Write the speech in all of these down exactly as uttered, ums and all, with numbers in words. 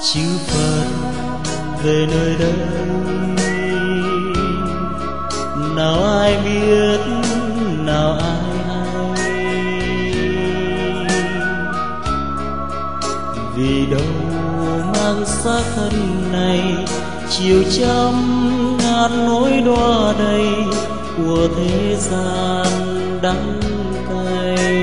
chư Phật về nơi đây. Nào ai biết, nào ai hay, vì đâu mang xác thân này chiều trăm ngàn nỗi đọa đầy của thế gian đắng cay.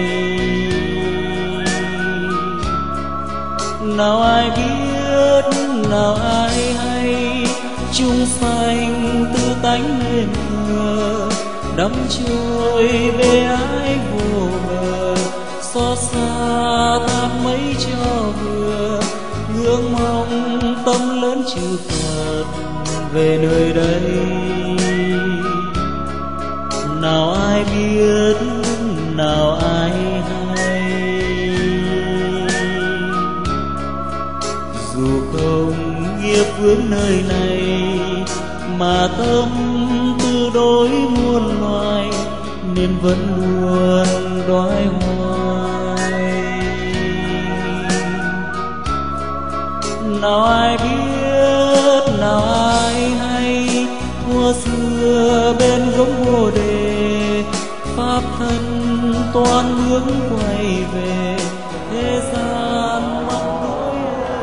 Nào ai biết, nào ai hay, chúng sanh tư tánh hiền thờ đắm trôi về ái vô bờ. Xót xa thác mấy cho vừa, ngưỡng mong tâm lớn chư Phật về nơi đây. Nào ai biết, nào ai hay, dù không nghiệp vướng nơi này mà tâm tư đối muôn loài, nên vẫn luôn đói hoài. Nào ai biết, nào ai hay, thuở xưa bên gốc Bồ Đề, pháp thân toan hướng quay về thế gian mắc nỗi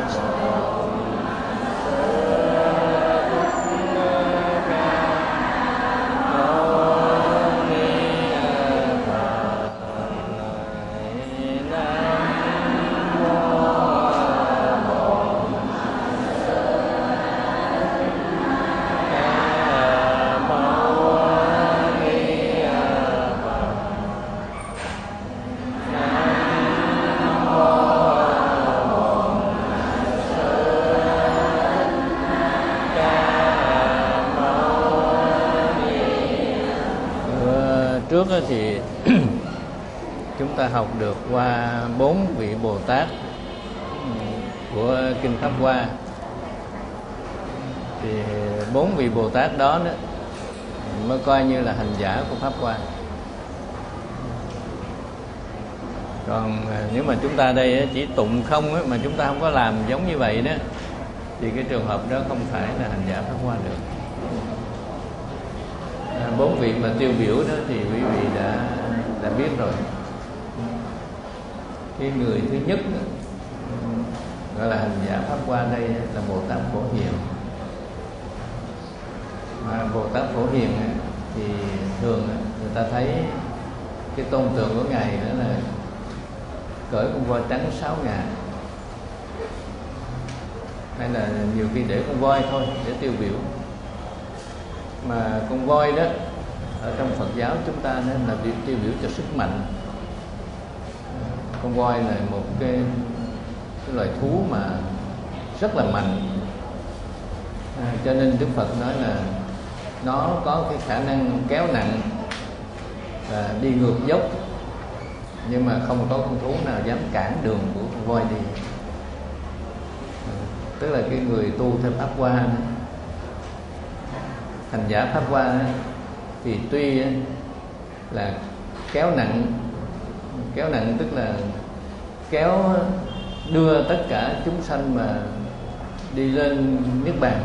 trước thì chúng ta học được qua bốn vị Bồ Tát của Kinh Pháp Hoa. Thì bốn vị Bồ Tát đó, đó mới coi như là hành giả của Pháp Hoa. Còn nếu mà chúng ta đây chỉ tụng không mà chúng ta không có làm giống như vậy đó, thì cái trường hợp đó không phải là hành giả Pháp Hoa được. Bốn vị mà tiêu biểu đó thì quý vị đã đã biết rồi. Cái người thứ nhất đó, gọi là hành giả Pháp Hoa đây là Bồ Tát Phổ Hiền. Mà Bồ Tát Phổ Hiền thì thường người ta thấy cái tôn tượng của ngài đó là cởi con voi trắng sáu ngà, hay là nhiều khi để con voi thôi để tiêu biểu. Mà con voi đó ở trong Phật giáo chúng ta nên là việc tiêu biểu cho sức mạnh. Con voi là một cái, cái loài thú mà rất là mạnh, à, cho nên Đức Phật nói là nó có cái khả năng kéo nặng và đi ngược dốc, nhưng mà không có con thú nào dám cản đường của con voi đi. À, tức là cái người tu theo Pháp Hoa, hành giả Pháp Hoa thì tuy là kéo nặng, kéo nặng tức là kéo đưa tất cả chúng sanh mà đi lên niết bàn,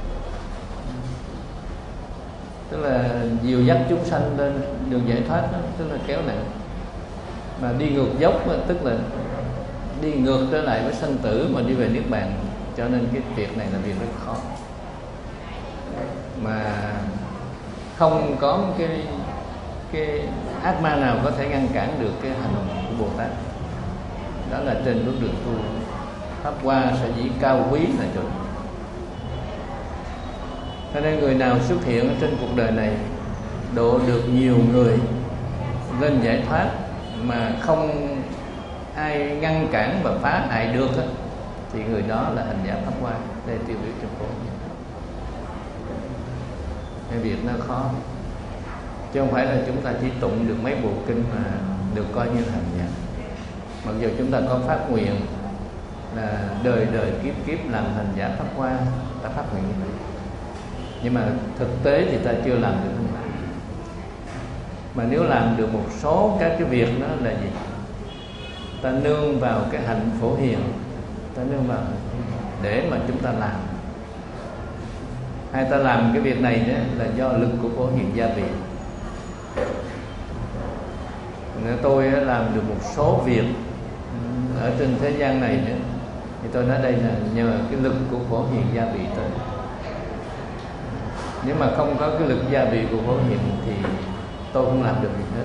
tức là dìu dắt chúng sanh lên đường giải thoát đó, tức là kéo nặng. Mà đi ngược dốc tức là đi ngược trở lại với sanh tử mà đi về niết bàn, cho nên cái việc này là việc rất khó. Mà không có cái cái ác ma nào có thể ngăn cản được cái hành của Bồ Tát. Đó là trên bước đường tu Pháp Hoa sẽ dĩ cao quý là chuẩn. Cho nên người nào xuất hiện ở trên cuộc đời này độ được nhiều người lên giải thoát mà không ai ngăn cản và phá hại được đó, thì người đó là hành giả Pháp Hoa. Đây tiêu biểu trong cổ. Cái việc nó khó, chứ không phải là chúng ta chỉ tụng được mấy bộ kinh mà được coi như hành giả. Mặc dù chúng ta có phát nguyện là đời đời kiếp kiếp làm hành giả Pháp Hoa, ta phát nguyện như vậy, nhưng mà thực tế thì ta chưa làm được. Mà nếu làm được một số các cái việc đó là gì? Ta nương vào cái hạnh Phổ Hiền, ta nương vào để mà chúng ta làm. Hay ta làm cái việc này đó là do lực của Phổ Hiền gia bị. Nên tôi làm được một số việc ở trên thế gian này nữa, thì tôi nói đây là nhờ cái lực của Phổ Hiền gia bị tới. Nếu mà không có cái lực gia bị của Phổ Hiền thì tôi không làm được gì hết.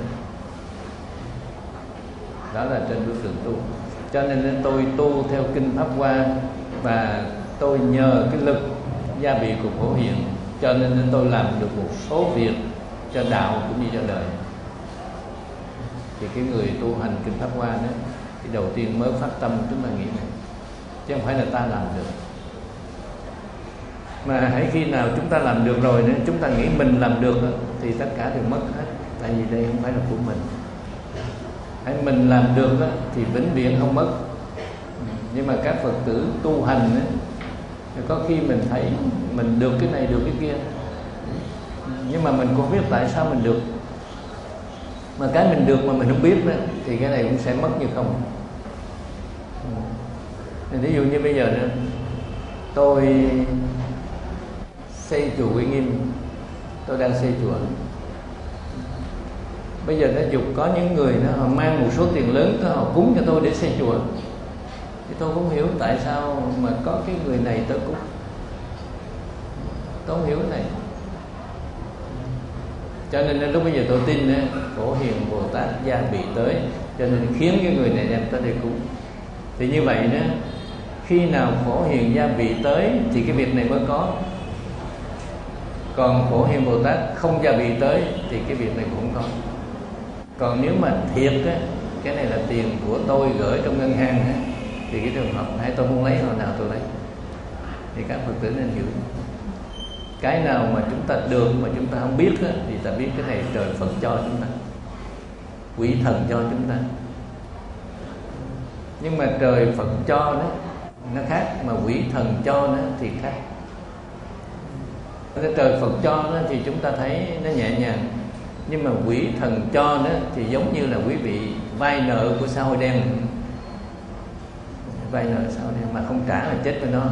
Đó là trên bước đường tu. Cho nên tôi tu theo kinh Pháp Hoa, và tôi nhờ cái lực gia bị của Phổ Hiền, cho nên tôi làm được một số việc cho đạo cũng như cho đời. Thì cái người tu hành kinh Pháp Hoa đó, thì đầu tiên mới phát tâm chúng ta nghĩ này, chứ không phải là ta làm được. Mà hãy khi nào chúng ta làm được rồi nữa, chúng ta nghĩ mình làm được thì tất cả đều mất hết. Tại vì đây không phải là của mình. Hãy mình làm được thì vĩnh viễn không mất. Nhưng mà các Phật tử tu hành thì có khi mình thấy mình được cái này được cái kia, nhưng mà mình cũng biết tại sao mình được. Mà cái mình được mà mình không biết đó, thì cái này cũng sẽ mất như không. Ví dụ như bây giờ đó, tôi xây chùa Uy Nghiêm, tôi đang xây chùa. Bây giờ nó dục có những người đó, họ mang một số tiền lớn đó, họ cúng cho tôi để xây chùa. Thì tôi không hiểu tại sao mà có cái người này tới cúng. Tôi không hiểu cái này. Cho nên lúc bây giờ tôi tin đó, Phổ Hiền Bồ Tát gia bị tới, cho nên khiến cái người này đem tới đây cúng. Thì như vậy đó, khi nào Phổ Hiền gia bị tới thì cái việc này mới có. Còn Phổ Hiền Bồ Tát không gia bị tới thì cái việc này cũng có. Còn nếu mà thiệt á, cái này là tiền của tôi gửi trong ngân hàng á, thì cái trường hợp này tôi muốn lấy hồi nào tôi lấy. Thì các Phật tử nên hiểu, cái nào mà chúng ta được mà chúng ta không biết á, thì ta biết cái này trời Phật cho chúng ta, quỷ thần cho chúng ta. Nhưng mà trời Phật cho đó nó khác, mà quỷ thần cho nó thì khác. Cái trời Phật cho đó thì chúng ta thấy nó nhẹ nhàng, nhưng mà quỷ thần cho đó thì giống như là quý vị vay nợ của xã hội đen. Vay nợ xã hội đen mà không trả là chết với nó.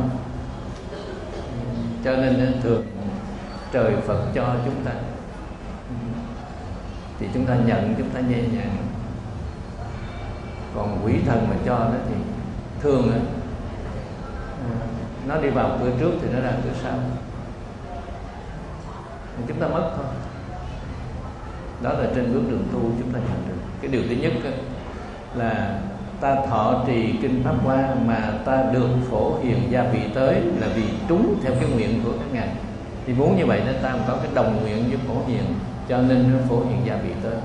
Cho nên thường trời Phật cho chúng ta thì chúng ta nhận, chúng ta nhẹ nhàng. Còn quỷ thần mà cho đó thì thường đó, nó đi vào cửa trước thì nó ra cửa sau, chúng ta mất thôi. Đó là trên bước đường tu chúng ta nhận được. Cái điều thứ nhất là ta thọ trì kinh Pháp Hoa mà ta được Phổ Hiền gia bị tới là vì trúng theo cái nguyện của các ngài. Thì muốn như vậy nên ta có cái đồng nguyện với Phổ Hiền, cho nên Phổ Hiền gia bị tới.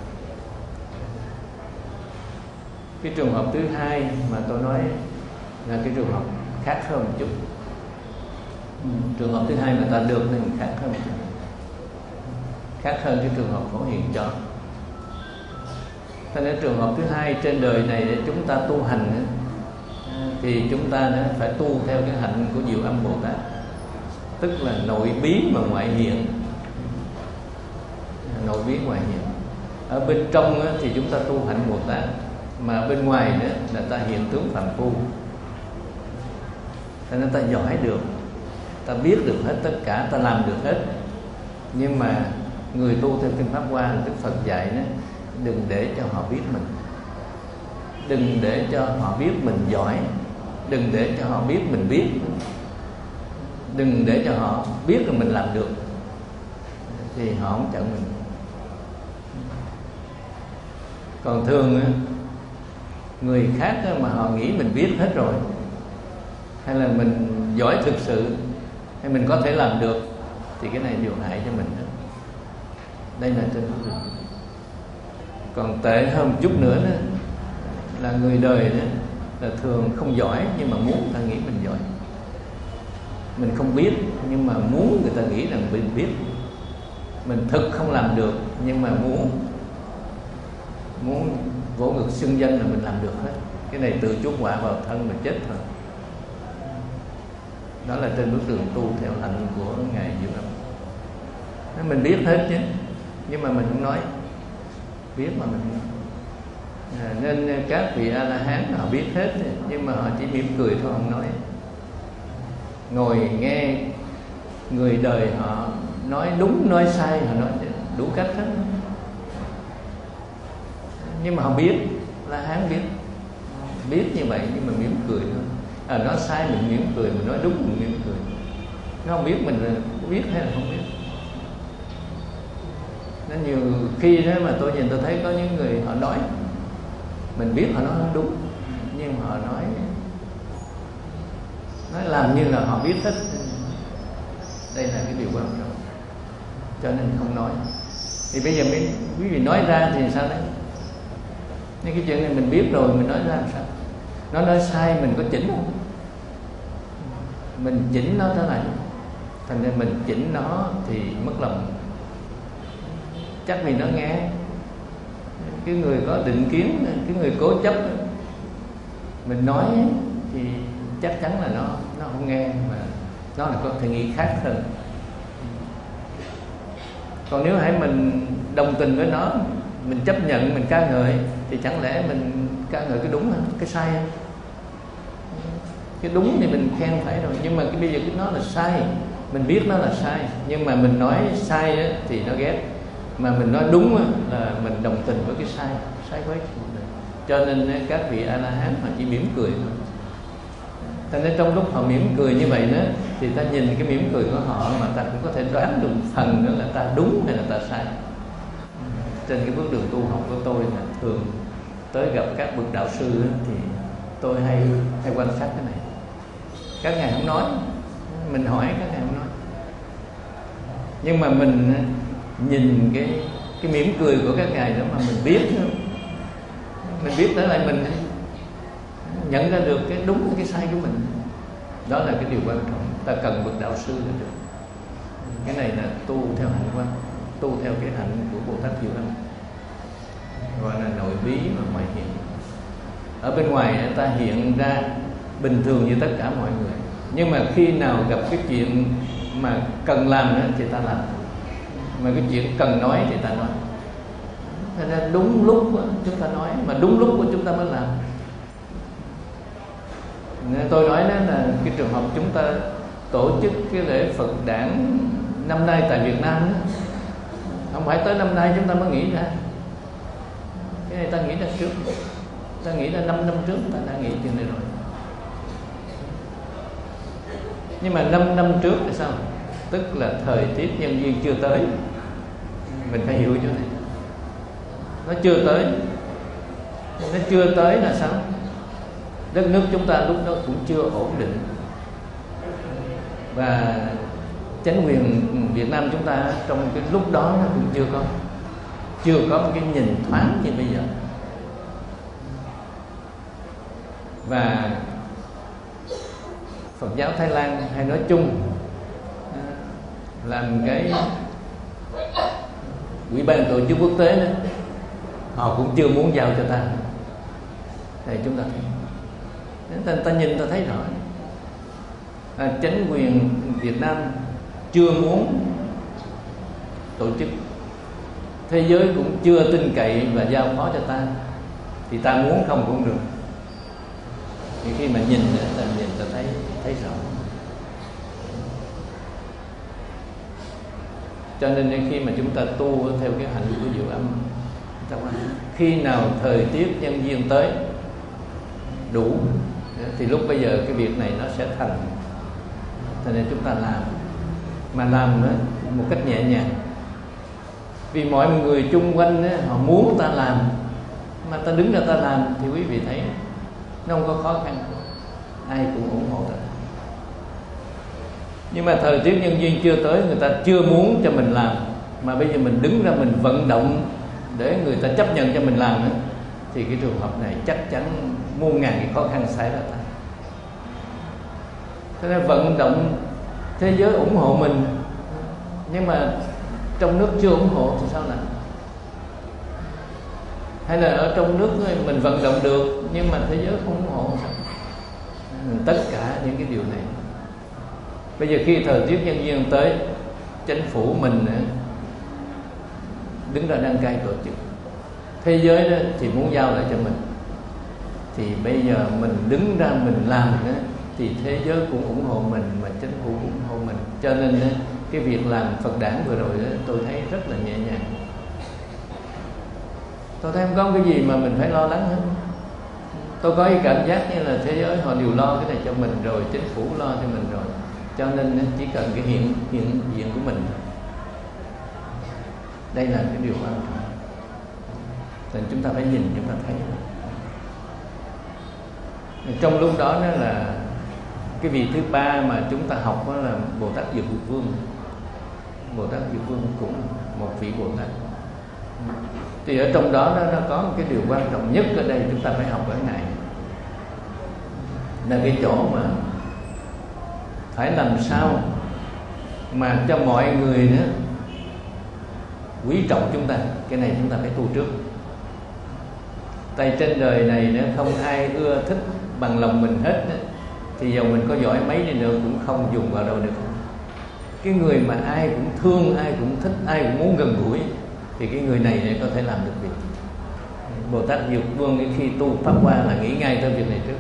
Cái trường hợp thứ hai mà tôi nói là cái trường hợp khác hơn một chút. Trường hợp thứ hai mà ta được thì khác hơn một chút, khác hơn cái trường hợp Phổ Hiền cho. Cho nên trường hợp thứ hai trên đời này để chúng ta tu hành thì chúng ta phải tu theo cái hạnh của Diệu Âm Bồ Tát, tức là nội bí mà ngoại hiện. Nội bí ngoại hiện. Ở bên trong thì chúng ta tu hạnh Bồ Tát, mà bên ngoài đó là ta hiện tướng phàm phu. Cho nên ta giỏi được, ta biết được hết tất cả, ta làm được hết. Nhưng mà người tu theo kinh Pháp Hoa, Đức Phật dạy đó, đừng để cho họ biết mình, đừng để cho họ biết mình giỏi, đừng để cho họ biết mình biết, đừng để cho họ biết là mình làm được, thì họ không chận mình. Còn thường người khác mà họ nghĩ mình biết hết rồi, hay là mình giỏi thực sự, hay mình có thể làm được, thì cái này điều hại cho mình đó. Đây là trên đường. Còn tệ hơn một chút nữa đó, là người đời đó là thường không giỏi nhưng mà muốn người ta nghĩ mình giỏi. Mình không biết nhưng mà muốn người ta nghĩ rằng mình biết. Mình thực không làm được nhưng mà muốn muốn vỗ ngực xưng danh là mình làm được hết. Cái này tự chuốc họa vào thân mình chết thôi. Đó là trên bước đường tu theo hạnh của Ngài Diệu Âm. Mình biết hết chứ, nhưng mà mình không nói. Biết mà mình không nói. À, nên các vị A-la-hán họ biết hết, nhưng mà họ chỉ mỉm cười thôi, không nói. ngồi nghe người đời họ nói đúng nói sai, họ nói đủ cách hết, nhưng mà họ biết, La Hán biết biết như vậy nhưng mà mỉm cười thôi. À, nói sai mình mỉm cười, mình nói đúng mình mỉm cười. Nó không biết mình biết hay là không biết. Nó nhiều khi thế mà tôi nhìn tôi thấy có những người họ nói mình biết họ nói đúng, nhưng họ nói nói làm như là họ biết hết. Đây là cái điều quan trọng, cho nên không nói. Thì bây giờ mới quý vị nói ra thì sao đấy? Nên cái chuyện này mình biết rồi mình nói ra làm sao? Nó nói sai mình có chỉnh không? Mình chỉnh nó thế này, thành ra mình chỉnh nó thì mất lòng. Chắc vì nó nghe, cái người có định kiến, cái người cố chấp, mình nói thì chắc chắn là nó nó không nghe, mà nó là có thể nghĩ khác hơn. Còn nếu hãy mình đồng tình với nó, mình chấp nhận, mình ca ngợi, thì chẳng lẽ mình ca ngợi cái đúng hơn, cái sai hơn? Cái đúng thì mình khen phải rồi, nhưng mà cái bây giờ cái nó là sai, mình biết nó là sai, nhưng mà mình nói sai á, thì nó ghét, mà mình nói đúng á, là mình đồng tình với cái sai, sai với cuộc đời. Cho nên các vị A La Hán họ chỉ mỉm cười thôi. Cho nên trong lúc họ mỉm cười như vậy đó, thì ta nhìn cái mỉm cười của họ mà ta cũng có thể đoán được phần nữa là ta đúng hay là ta sai. Trên cái bước đường tu học của tôi là thường tới gặp các bậc đạo sư đó, thì tôi hay hay quan sát cái này. Các ngài không nói, mình hỏi các ngài không nói, nhưng mà mình nhìn cái cái mỉm cười của các ngài đó mà mình biết, mình biết tới lại mình nhận ra được cái đúng cái sai của mình. Đó là cái điều quan trọng. Ta cần bậc đạo sư để được. Cái này là tu theo hạnh quan, tu theo cái hạnh của Bồ Tát Diệu Âm, gọi là nội bí và ngoại hiện. Ở bên ngoài ta hiện ra bình thường như tất cả mọi người, nhưng mà khi nào gặp cái chuyện mà cần làm đó, thì ta làm, mà cái chuyện cần nói thì ta nói. Cho nên đúng lúc chúng ta nói, mà đúng lúc của chúng ta mới làm. Nên tôi nói đó là cái trường hợp chúng ta tổ chức cái lễ Phật đản năm nay tại Việt Nam đó, không phải tới năm nay chúng ta mới nghĩ ra. Cái này ta nghĩ ra trước, ta nghĩ ra năm năm trước ta đã nghĩ chuyện này rồi. Nhưng mà năm năm trước thì sao? Tức là thời tiết nhân duyên chưa tới. Mình phải hiểu chỗ này. Nó chưa tới. Nó chưa tới là sao? Đất nước chúng ta lúc đó cũng chưa ổn định, và chính quyền Việt Nam chúng ta trong cái lúc đó nó cũng chưa có chưa có một cái nhìn thoáng như bây giờ. Và Phật giáo Thái Lan hay nói chung làm cái Ủy ban tổ chức quốc tế đó, họ cũng chưa muốn giao cho ta. Thì chúng ta thấy, ta, ta nhìn ta thấy rõ, à, chính quyền Việt Nam chưa muốn tổ chức, thế giới cũng chưa tin cậy và giao phó cho ta, thì ta muốn không cũng được. Thì khi mà nhìn ta nhìn ta thấy thấy rõ. Cho nên khi mà chúng ta tu theo cái hạnh của Diệu Âm, khi nào thời tiết nhân duyên tới đủ thì lúc bây giờ cái việc này nó sẽ thành. Cho nên chúng ta làm, mà làm một cách nhẹ nhàng, vì mọi người chung quanh họ muốn ta làm, mà ta đứng ra ta làm thì quý vị thấy nó không có khó khăn, ai cũng ủng hộ ta. Nhưng mà thời tiết nhân duyên chưa tới, người ta chưa muốn cho mình làm, mà bây giờ mình đứng ra mình vận động để người ta chấp nhận cho mình làm nữa, thì cái trường hợp này chắc chắn muôn ngàn cái khó khăn xảy ra ta. Cho nên vận động thế giới ủng hộ mình, nhưng mà trong nước chưa ủng hộ thì sao làm? Hay là ở trong nước mình vận động được nhưng mà thế giới không ủng hộ sao? Tất cả những cái điều này, bây giờ khi thời tiết nhân duyên tới, chính phủ mình đứng ra đăng cai tổ chức, thế giới đó thì muốn giao lại cho mình, thì bây giờ mình đứng ra mình làm đó, thì thế giới cũng ủng hộ mình, mà chính phủ cũng ủng hộ mình. Cho nên cái việc làm Phật đản vừa rồi tôi thấy rất là nhẹ nhàng. Tôi thấy không có cái gì mà mình phải lo lắng hết. Tôi có cái cảm giác như là thế giới họ đều lo cái này cho mình rồi, chính phủ lo cho mình rồi, cho nên chỉ cần cái hiện hiện diện của mình. Đây là cái điều quan trọng. Nên chúng ta phải nhìn, chúng ta thấy. Trong lúc đó, đó là cái vị thứ ba mà chúng ta học đó là Bồ Tát Dược Vương. Bồ Tát Dược Vương cũng một vị Bồ Tát. Thì ở trong đó, đó nó có một cái điều quan trọng nhất ở đây chúng ta phải học ở Ngài, là cái chỗ mà phải làm sao mà cho mọi người nữa quý trọng chúng ta. Cái này chúng ta phải tu trước. Tại trên đời này nữa không ai ưa thích bằng lòng mình hết đó. Thì dầu mình có giỏi mấy đi nữa cũng không dùng vào đâu được. Cái người mà ai cũng thương, ai cũng thích, ai cũng muốn gần gũi, thì cái người này để có thể làm được việc. Bồ Tát Dược Vương khi tu Pháp Hoa là nghĩ ngay tới việc này trước.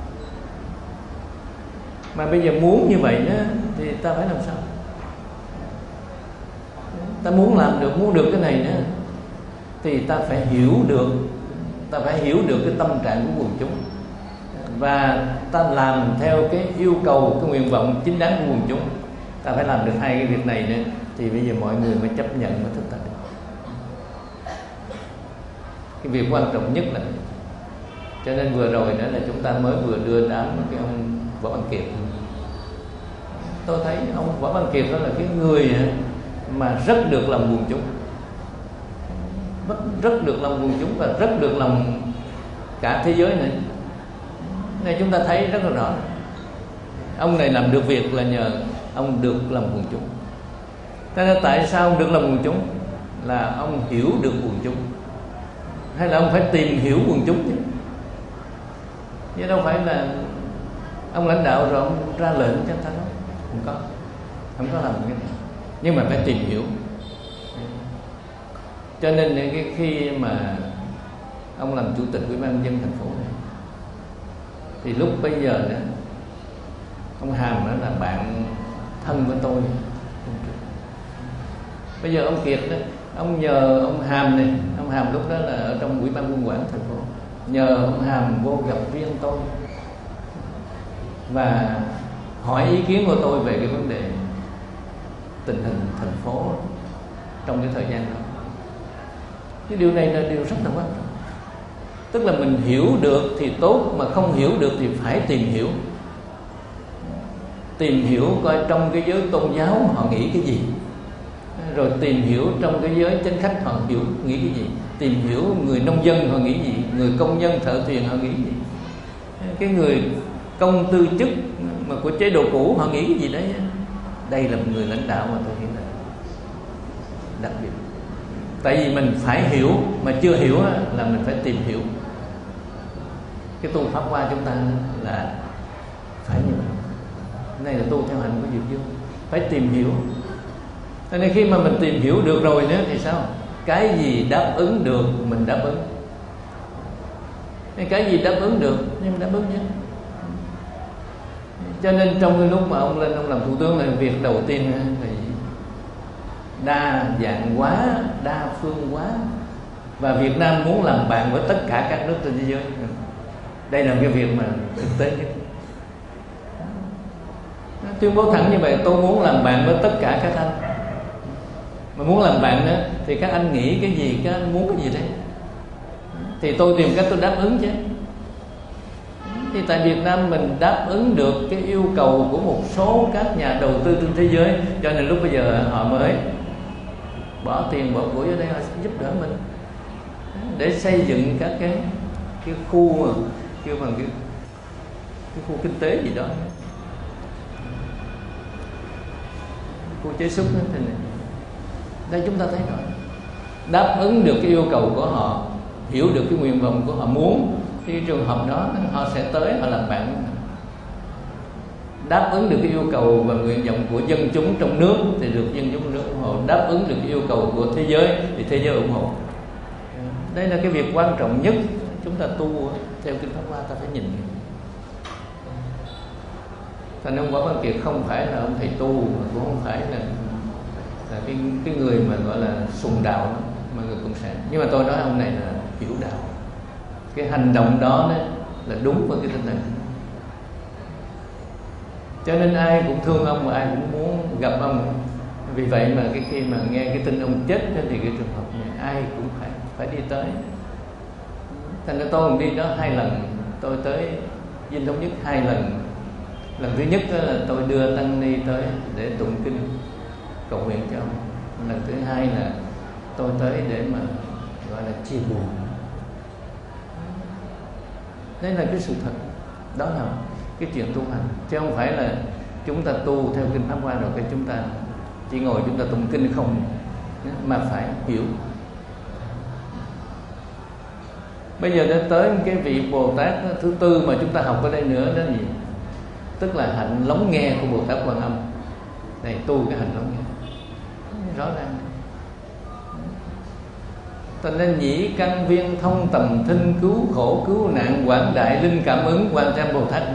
Mà bây giờ muốn như vậy đó, thì ta phải làm sao? Ta muốn làm được, muốn được cái này nữa, thì ta phải hiểu được, ta phải hiểu được cái tâm trạng của quần chúng, và ta làm theo cái yêu cầu, cái nguyện vọng chính đáng của quần chúng. Ta phải làm được hai cái việc này nữa, thì bây giờ mọi người mới chấp nhận, mới thích ta được. Cái việc quan trọng nhất là, cho nên vừa rồi nữa là chúng ta mới vừa đưa đám cái ông Võ Văn Kiệt. Tôi thấy ông Võ Văn Kiệt đó là cái người mà rất được lòng quần chúng, rất, rất được lòng quần chúng và rất được lòng cả thế giới này. Này chúng ta thấy rất là rõ, ông này làm được việc là nhờ ông được lòng quần chúng. Thế nên tại sao ông được lòng quần chúng? Là ông hiểu được quần chúng, hay là ông phải tìm hiểu quần chúng chứ, chứ đâu phải là ông lãnh đạo rồi ông ra lệnh cho người ta đâu. Không có, không có làm cái này, nhưng mà phải tìm hiểu. Cho nên cái khi mà ông làm chủ tịch Ủy ban nhân dân thành phố này, thì lúc bây giờ đó, ông Hàm đó là bạn thân với tôi. Bây giờ ông Kiệt đó, ông nhờ ông Hàm này, ông Hàm lúc đó là ở trong Ủy ban Quân quản thành phố, nhờ ông Hàm vô gặp riêng tôi và hỏi ý kiến của tôi về cái vấn đề tình hình thành phố trong cái thời gian đó. Cái điều này là điều rất là quan trọng. Tức là mình hiểu được thì tốt, mà không hiểu được thì phải tìm hiểu. Tìm hiểu coi trong cái giới tôn giáo họ nghĩ cái gì, rồi tìm hiểu trong cái giới chánh khách họ hiểu nghĩ cái gì, tìm hiểu người nông dân họ nghĩ gì, người công nhân thợ thuyền họ nghĩ gì, cái người công tư chức mà của chế độ cũ họ nghĩ cái gì đấy. Đây là một người lãnh đạo mà tôi nghĩ là đặc biệt. Tại vì mình phải hiểu, mà chưa hiểu là mình phải tìm hiểu. Cái tu Pháp Hoa chúng ta là phải như vậy. Này là tu theo hành của Diệu Dương, phải tìm hiểu. Cho nên khi mà mình tìm hiểu được rồi nữa thì sao? Cái gì đáp ứng được mình đáp ứng, cái gì đáp ứng được nhưng mình đáp ứng nhé. Cho nên trong cái lúc mà ông lên ông làm thủ tướng, là việc đầu tiên là đa dạng hóa, đa phương hóa, và Việt Nam muốn làm bạn với tất cả các nước trên thế giới. Đây là cái việc mà thực tế nhất. Tuyên bố thẳng như vậy: tôi muốn làm bạn với tất cả các anh. Mà muốn làm bạn đó thì các anh nghĩ cái gì, các anh muốn cái gì đấy, thì tôi tìm cách tôi đáp ứng chứ. Thì tại Việt Nam mình đáp ứng được cái yêu cầu của một số các nhà đầu tư trên thế giới, cho nên lúc bây giờ họ mới bỏ tiền bỏ của ở đây, họ giúp đỡ mình để xây dựng các cái cái khu kêu bằng cái, cái khu kinh tế gì đó, khu chế xuất đó. Thì đây chúng ta thấy rồi, đáp ứng được cái yêu cầu của họ, hiểu được cái nguyện vọng của họ muốn, thì trường hợp đó họ sẽ tới họ làm bạn. Đáp ứng được cái yêu cầu và nguyện vọng của dân chúng trong nước thì được dân chúng trong nước ủng hộ, đáp ứng được cái yêu cầu của thế giới thì thế giới ủng hộ. Đây là cái việc quan trọng nhất chúng ta tu theo kinh Pháp Hoa, ta phải nhìn. Thành ông Võ Văn Kiệt không phải là ông thầy tu, mà cũng không phải là, là cái, cái người mà gọi là sùng đạo đó, mà người cộng sản. Nhưng mà tôi nói ông này là hiểu đạo. Cái hành động đó, đó là đúng với cái tinh thần. Cho nên ai cũng thương ông và ai cũng muốn gặp ông. Vì vậy mà cái khi mà nghe cái tin ông chết đó, thì cái trường hợp này ai cũng phải phải đi tới. Thành ra tôi cũng đi đó hai lần. Tôi tới Dinh Thống Nhất hai lần. Lần thứ nhất là tôi đưa tăng ni tới để tụng kinh cầu nguyện cho ông. Lần thứ hai là tôi tới để mà gọi là chia buồn. Đây là cái sự thật. Đó là cái chuyện tu hành, chứ không phải là chúng ta tu theo kinh Pháp Hoa rồi cái chúng ta chỉ ngồi chúng ta tụng kinh không, mà phải hiểu. Bây giờ đến tới cái vị Bồ Tát thứ tư mà chúng ta học ở đây nữa, đó là gì? Tức là hạnh lắng nghe của Bồ Tát Quan Âm. Này, tu cái hạnh lắng nghe rõ ràng. Thành nên nhĩ căn viên thông tầm thinh, cứu khổ cứu nạn, quảng đại linh cảm ứng, quan trăm Bồ Tát.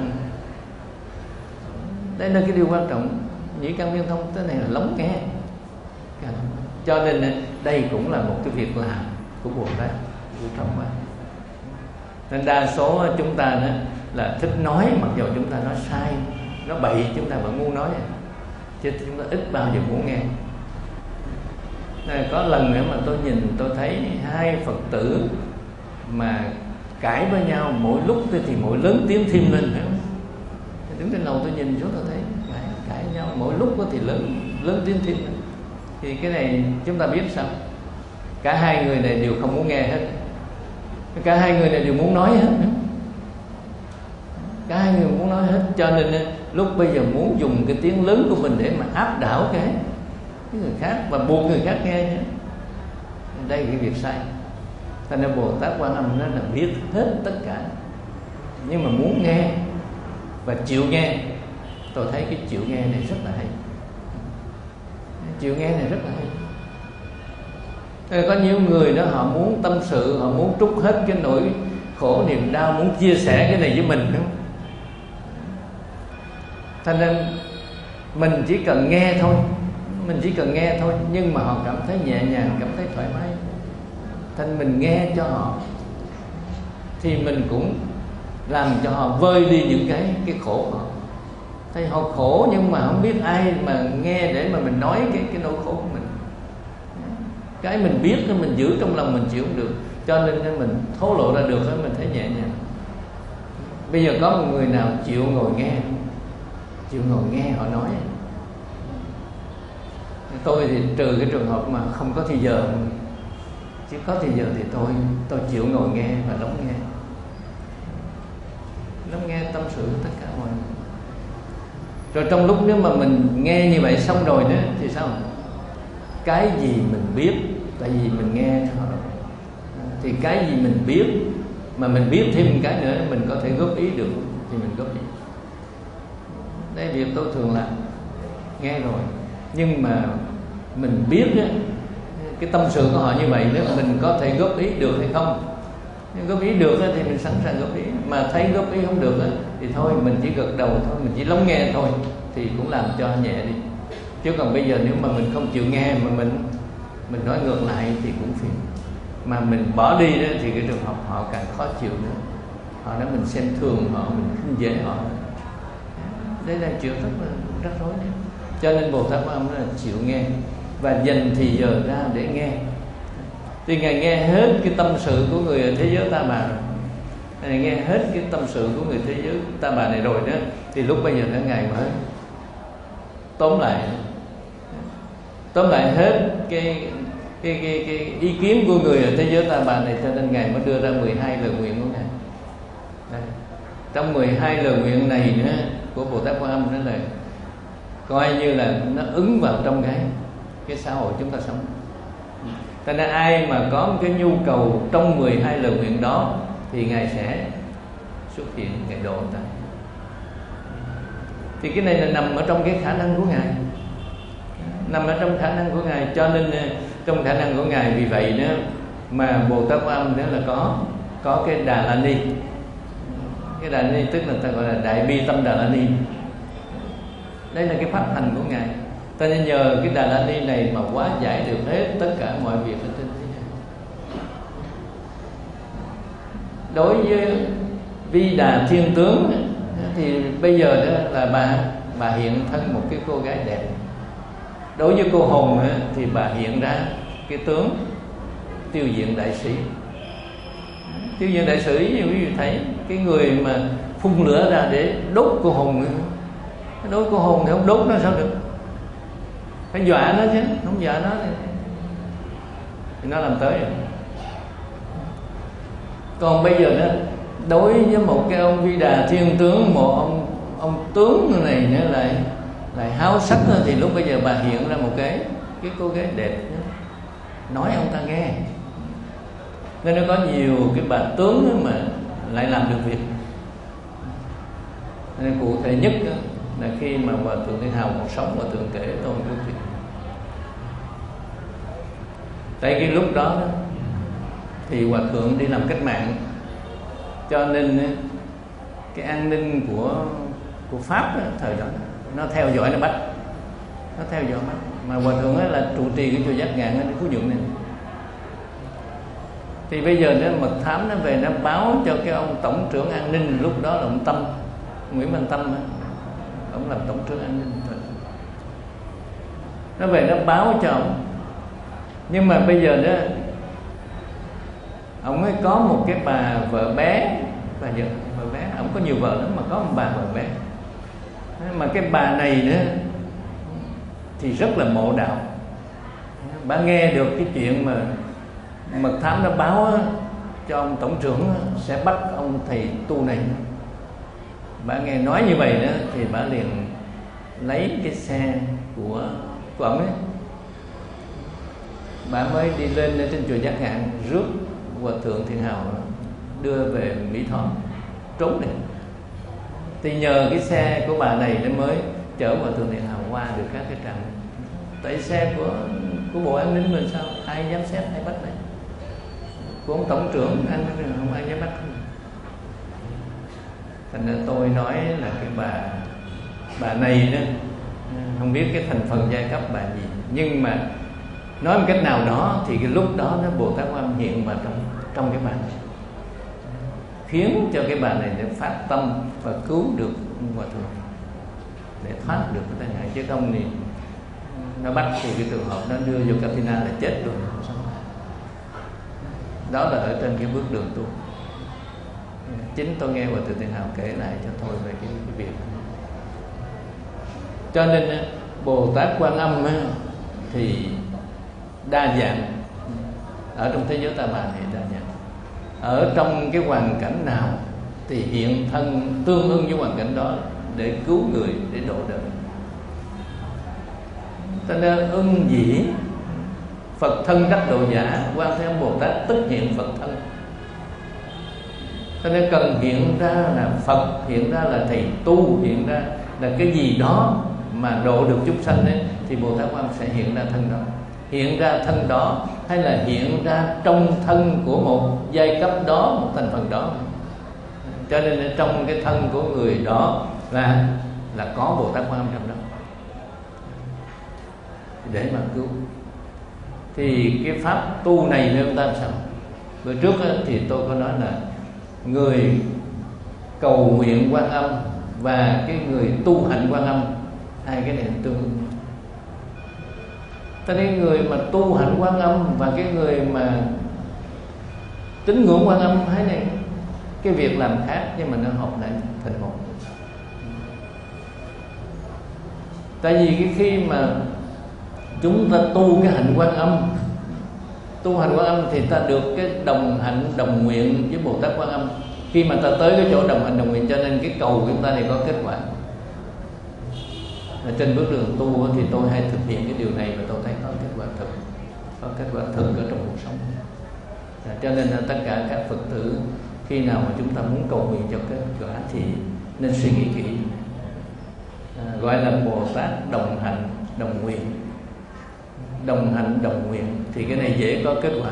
Đây là cái điều quan trọng. Nhĩ căn viên thông, cái này là lắng nghe. Cho nên đây cũng là một cái việc làm của Bồ Tát của trong quá. Nên đa số chúng ta đó là thích nói, mặc dù chúng ta nói sai, nó bậy, chúng ta vẫn muốn nói, chứ chúng ta ít bao giờ muốn nghe. Này, có lần nữa mà tôi nhìn tôi thấy hai Phật tử mà cãi với nhau, mỗi lúc thì mỗi lớn tiếng thêm lên, phải không? Đứng trên lầu tôi nhìn xuống tôi thấy cãi, cãi nhau, mỗi lúc thì lớn lớn tiếng thêm lên. Thì cái này chúng ta biết sao? Cả hai người này đều không muốn nghe hết. Cả hai người này đều muốn nói hết. Cả hai người muốn nói hết. Cho nên lúc bây giờ muốn dùng cái tiếng lớn của mình để mà áp đảo cái cái người khác và buộc người khác nghe nhé. Đây là cái việc sai. Thành ra Bồ Tát Quan Âm nó là biết hết tất cả, nhưng mà muốn nghe và chịu nghe. Tôi thấy cái chịu nghe này rất là hay. Chịu nghe này rất là hay. Có nhiều người đó họ muốn tâm sự, họ muốn trút hết cái nỗi khổ niềm đau, muốn chia sẻ cái này với mình, đúng không? Thành nên mình chỉ cần nghe thôi, mình chỉ cần nghe thôi, nhưng mà họ cảm thấy nhẹ nhàng, cảm thấy thoải mái. Thành mình nghe cho họ thì mình cũng làm cho họ vơi đi những cái cái khổ họ. Thấy họ khổ nhưng mà không biết ai mà nghe để mà mình nói cái cái nỗi khổ của mình. Cái mình biết thì mình giữ trong lòng mình chịu không được, cho nên mình thổ lộ ra được thì mình thấy nhẹ nhàng. Bây giờ có một người nào chịu ngồi nghe, chịu ngồi nghe họ nói. Tôi thì trừ cái trường hợp mà không có thì giờ, chứ có thì giờ thì tôi tôi chịu ngồi nghe và lắng nghe, lắng nghe tâm sự tất cả mọi người. Rồi trong lúc nếu mà mình nghe như vậy xong rồi đó thì sao? Cái gì mình biết, tại vì mình nghe cho họ, thì cái gì mình biết mà mình biết thêm một cái nữa mình có thể góp ý được thì mình góp ý. Đây là việc tôi thường làm, nghe rồi nhưng mà mình biết á, cái tâm sự của họ như vậy, nếu mình có thể góp ý được hay không. Nếu góp ý được á, thì mình sẵn sàng góp ý, mà thấy góp ý không được á, thì thôi mình chỉ gật đầu thôi, mình chỉ lắng nghe thôi, thì cũng làm cho nhẹ đi. Chứ còn bây giờ nếu mà mình không chịu nghe mà mình mình nói ngược lại thì cũng phiền. Mà mình bỏ đi đó thì cái trường hợp họ càng khó chịu nữa. Họ nói mình xem thường họ, mình khinh dễ họ. Đây là chuyện rất là rắc rối đấy. Cho nên Bồ Tát Quan Âm là chịu nghe và dành thì giờ ra để nghe. Thì Ngài nghe hết cái tâm sự của người ở thế giới Ta Bà rồi. Ngài nghe hết cái tâm sự của người thế giới Ta Bà này rồi đó. Thì lúc bây giờ đó Ngài mới tóm lại tóm lại hết cái cái cái cái ý kiến của người ở thế giới Ta Bà này, cho nên Ngài mới đưa ra mười hai lời nguyện của Ngài. Đây. Trong mười hai lời nguyện này nữa của Bồ Tát Quan Âm đó là coi như là nó ứng vào trong cái cái xã hội chúng ta sống. Cho nên ai mà có một cái nhu cầu trong mười hai lời nguyện đó thì Ngài sẽ xuất hiện, Ngài độ người ta. Thì cái này là nằm ở trong cái khả năng của Ngài, nằm ở trong khả năng của Ngài. Cho nên trong khả năng của Ngài, vì vậy đó mà Bồ Tát Quan Âm đó là có có cái Đà La Ni. Cái Đà La Ni tức là ta gọi là Đại Bi Tâm Đà La Ni. Đây là cái pháp hành của Ngài. Ta nên nhờ cái Đà La Ni này mà hóa giải được hết tất cả mọi việc ở trên thế gian. Đối với Vi Đà Thiên Tướng thì bây giờ đó là bà bà hiện thân một cái cô gái đẹp. Đối với cô Hồn thì bà hiện ra cái tướng Tiêu Diện Đại Sĩ. Tiêu Diện Đại Sĩ như quý vị thấy, cái người mà phun lửa ra để đốt cô Hồn, đốt cô Hồn thì không đốt nó sao được, phải dọa nó chứ, không dọa nó thì nó làm tới rồi. Còn bây giờ đó, đối với một cái ông Vi Đà Thiên Tướng, một ông ông tướng này nữa lại lại háo sắc nữa, thì lúc bây giờ bà hiện ra một cái cái cô gái đẹp nói ông ta nghe. Nên nó có nhiều cái bà tướng mà lại làm được việc. Nên cụ thể nhất đó, là khi mà Hòa Thượng Thiên Hào còn sống, Hòa Thượng kể tôi một chuyện. Tại cái lúc đó, đó thì Hòa Thượng đi làm cách mạng, cho nên cái an ninh của của Pháp đó, thời đó nó theo dõi, nó bắt, nó theo dõi bắt. Mà Hòa Thượng ấy là trụ trì cái chùa Giác Ngạn ở Phú Nhuận này. Thì bây giờ nó mật thám nó về, nó báo cho cái ông tổng trưởng an ninh lúc đó là ông Tâm, Nguyễn Văn Tâm đó. Ông làm tổng trưởng an ninh. Nó về nó báo cho ông. Nhưng mà bây giờ đó ông ấy có một cái bà vợ bé, bà vợ, vợ bé, ông có nhiều vợ lắm mà có một bà vợ bé. Mà cái bà này nữa thì rất là mộ đạo. Bà nghe được cái chuyện mà mật thám nó báo á, cho ông tổng trưởng á, sẽ bắt ông thầy tu này. Bà nghe nói như vậy đó thì bà liền lấy cái xe của của ông ấy, bà mới đi lên trên chùa Giác Ngạn rước Hòa Thượng Thiên Hào đưa về Mỹ Tho trốn đi. Thì nhờ cái xe của bà này nó mới chở Hòa Thượng Thiên Hào qua được các cái trạm. Tại xe của của Bộ An ninh mình sao ai dám xét hay bắt này, của ông tổng trưởng anh không ai dám bắt. Thành ra tôi nói là cái bà bà này đó không biết cái thành phần giai cấp bà gì, nhưng mà nói một cách nào đó thì cái lúc đó nó Bồ Tát Quan Âm hiện vào trong trong cái bà này, khiến cho cái bà này để phát tâm và cứu được Hòa Thượng để thoát được cái tai nạn. Chứ không thì nó bắt thì cái trường hợp nó đưa vô Katina là chết luôn. Đó là ở trên cái bước đường tu. Chính tôi nghe Hòa Thượng Thiên Hào kể lại cho tôi về cái, cái việc. Cho nên Bồ Tát Quan Âm thì đa dạng, ở trong thế giới Ta Bà này đa dạng. Ở trong cái hoàn cảnh nào thì hiện thân tương ưng với hoàn cảnh đó để cứu người, để độ đời. Cho nên ưng dĩ Phật thân đắc độ giả, Quan Thế Âm Bồ Tát tức hiện Phật thân. Cho nên cần hiện ra là Phật, hiện ra là thầy tu, hiện ra là cái gì đó mà độ được chúng sanh ấy, thì Bồ Tát Quan Âm sẽ hiện ra thân đó. Hiện ra thân đó hay là hiện ra trong thân của một giai cấp đó, một thành phần đó. Cho nên trong cái thân của người đó là là có Bồ Tát Quan Âm trong đó để mà cứu. Thì cái pháp tu này nên ta làm sao? Bữa trước thì tôi có nói là người cầu nguyện Quan Âm và cái người tu hành Quan Âm, hai cái này tương ứng. Cho nên người mà tu hành Quan Âm và cái người mà tín ngưỡng Quan Âm, thấy này cái việc làm khác nhưng mà nó hợp lại thành một. Tại vì cái khi mà chúng ta tu cái hạnh Quan Âm, tu hành Quan Âm thì ta được cái đồng hạnh đồng nguyện với Bồ Tát Quan Âm. Khi mà ta tới cái chỗ đồng hạnh đồng nguyện, cho nên cái cầu của chúng ta này có kết quả. Ở trên bước đường tu thì tôi hay thực hiện cái điều này và tôi thấy có kết quả thực, có kết quả thực ở trong cuộc sống. Cho nên là tất cả các Phật tử khi nào mà chúng ta muốn cầu nguyện cho kết quả thì nên suy nghĩ kỹ. À, gọi là Bồ Tát đồng hạnh đồng nguyện. Đồng hạnh đồng nguyện thì cái này dễ có kết quả.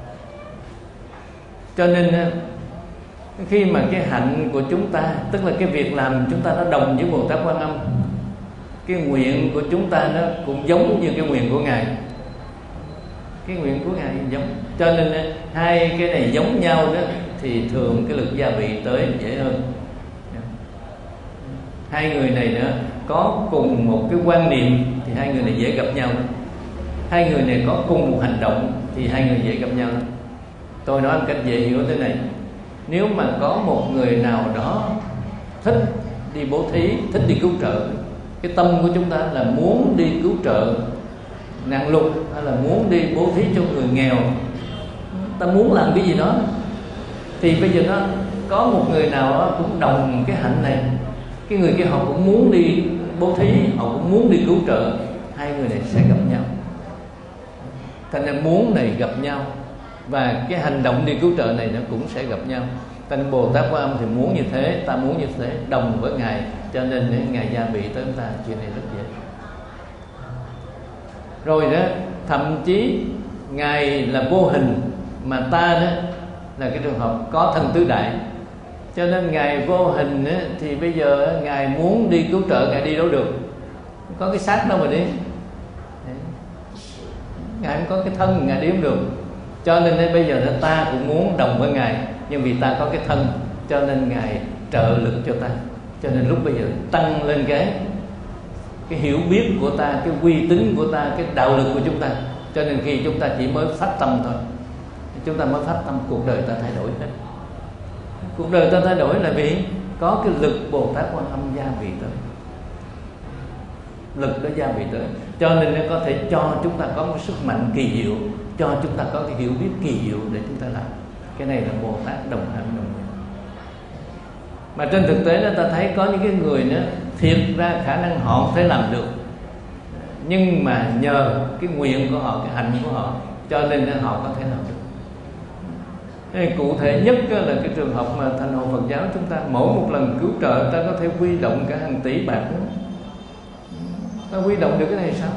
Cho nên khi mà cái hạnh của chúng ta, tức là cái việc làm chúng ta nó đồng với Bồ Tát Quan Âm, cái nguyện của chúng ta nó cũng giống như cái nguyện của Ngài. Cái nguyện của Ngài giống, cho nên hai cái này giống nhau đó thì thường cái lực gia vị tới dễ hơn. Hai người này nữa có cùng một cái quan niệm thì hai người này dễ gặp nhau. Hai người này có cùng một hành động thì hai người dễ gặp nhau. Tôi nói một cách dễ hiểu thế này: nếu mà có một người nào đó thích đi bố thí, thích đi cứu trợ, cái tâm của chúng ta là muốn đi cứu trợ nạn lụt, hay là muốn đi bố thí cho người nghèo, ta muốn làm cái gì đó, thì bây giờ nó có một người nào đó cũng đồng cái hạnh này, cái người kia họ cũng muốn đi bố thí, họ cũng muốn đi cứu trợ, hai người này sẽ gặp nhau. Thành ra muốn này gặp nhau, và cái hành động đi cứu trợ này nó cũng sẽ gặp nhau. Thành Bồ Tát Quan Âm thì muốn như thế, ta muốn như thế, đồng với Ngài, cho nên Ngài gia bị tới chúng ta chuyện này rất dễ. Rồi đó, thậm chí Ngài là vô hình, mà ta đó là cái trường hợp có thân tứ đại, cho nên Ngài vô hình đó, thì bây giờ Ngài muốn đi cứu trợ, Ngài đi đâu được, có cái xác đâu mà đi. Ngài không có cái thân, Ngài đi không được. Cho nên bây giờ ta cũng muốn đồng với Ngài, nhưng vì ta có cái thân cho nên Ngài trợ lực cho ta. Cho nên lúc bây giờ tăng lên cái cái hiểu biết của ta, cái uy tín của ta, cái đạo lực của chúng ta. Cho nên khi chúng ta chỉ mới phát tâm thôi, chúng ta mới phát tâm, cuộc đời ta thay đổi hết. Cuộc đời ta thay đổi là vì có cái lực Bồ Tát Quan Âm gia vị tới. Lực đó gia vị tới, cho nên nó có thể cho chúng ta có một sức mạnh kỳ diệu, cho chúng ta có cái hiểu biết kỳ diệu để chúng ta làm. Cái này là Bồ Tát đồng hạnh đồng nguyện. Mà trên thực tế đó, ta thấy có những cái người nữa thiệt ra khả năng họ không thể làm được, nhưng mà nhờ cái nguyện của họ, cái hạnh của họ, cho nên họ có thể làm được. Cái cụ thể nhất là cái trường hợp mà Thành Hội Phật giáo chúng ta mỗi một lần cứu trợ, ta có thể huy động cả hàng tỷ bạc đó. Ta huy động được cái này sao?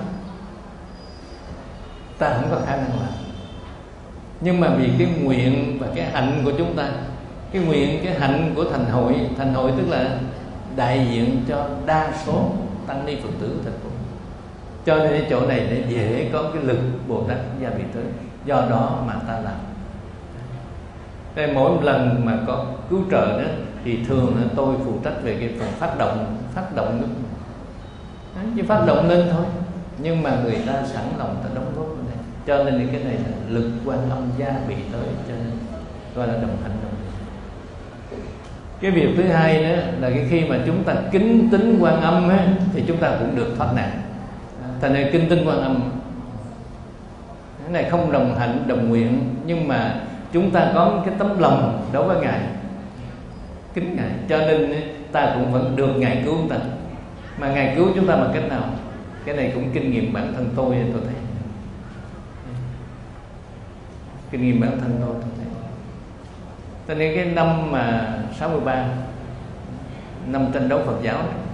Ta không có khả năng làm. Nhưng mà vì cái nguyện và cái hạnh của chúng ta, cái nguyện, cái hạnh của Thành Hội, Thành Hội tức là đại diện cho đa số tăng ni Phật tử thành phố, cho nên cái chỗ này để dễ có cái lực Bồ Tát gia vị tới. Do đó mà ta làm. Thế mỗi một lần mà có cứu trợ đó thì thường là tôi phụ trách về cái phần phát động, phát động nước. Chỉ phát động lên thôi, nhưng mà người ta sẵn lòng ta đóng góp lên đây. Cho nên cái này là lực Quan Âm gia bị tới, cho nên gọi là đồng hạnh đồng nguyện. Cái việc thứ hai nữa là cái khi mà chúng ta kính tín Quan Âm á, thì chúng ta cũng được thoát nạn. Thành ra kính tín Quan Âm cái này không đồng hạnh đồng nguyện, nhưng mà chúng ta có cái tấm lòng đối với Ngài, kính Ngài, cho nên ta cũng vẫn được Ngài cứu chúng ta. Mà Ngài cứu chúng ta bằng cách nào? Cái này cũng kinh nghiệm bản thân tôi tôi thấy. Kinh nghiệm bản thân tôi tôi thấy. Cho nên cái năm mà sáu mươi ba, năm tranh đấu Phật giáo này,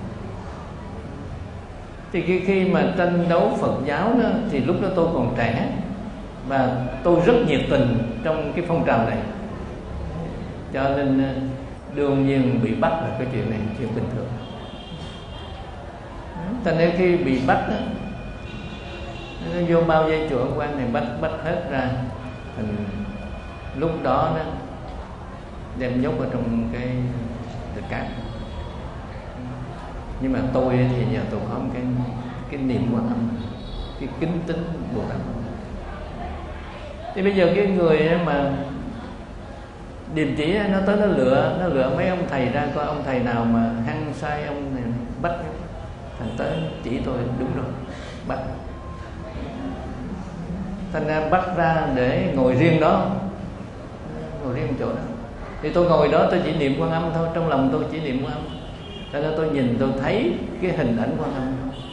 thì khi, khi mà tranh đấu Phật giáo đó, thì lúc đó tôi còn trẻ và tôi rất nhiệt tình trong cái phong trào này, cho nên đương nhiên bị bắt là cái chuyện này chuyện bình thường. Thành nên khi bị bắt đó, nó vô bao dây chùa quan này bắt bắt hết ra. Thành lúc đó đó đem nhốt ở trong cái cái cát. Nhưng mà tôi thì giờ tôi có một cái cái niệm Quan Âm, cái kính tín Bồ Tát. Thì bây giờ cái người mà điềm chỉ nó tới nó lựa nó lựa mấy ông thầy ra, coi ông thầy nào mà hăng sai ông này bắt. Thành tới chỉ tôi đúng rồi, bắt. Thành ra bắt ra để ngồi riêng đó, ngồi riêng chỗ đó. Thì tôi ngồi đó tôi chỉ niệm Quan Âm thôi, trong lòng tôi chỉ niệm Quan Âm. Thành ra tôi nhìn tôi thấy cái hình ảnh Quan Âm.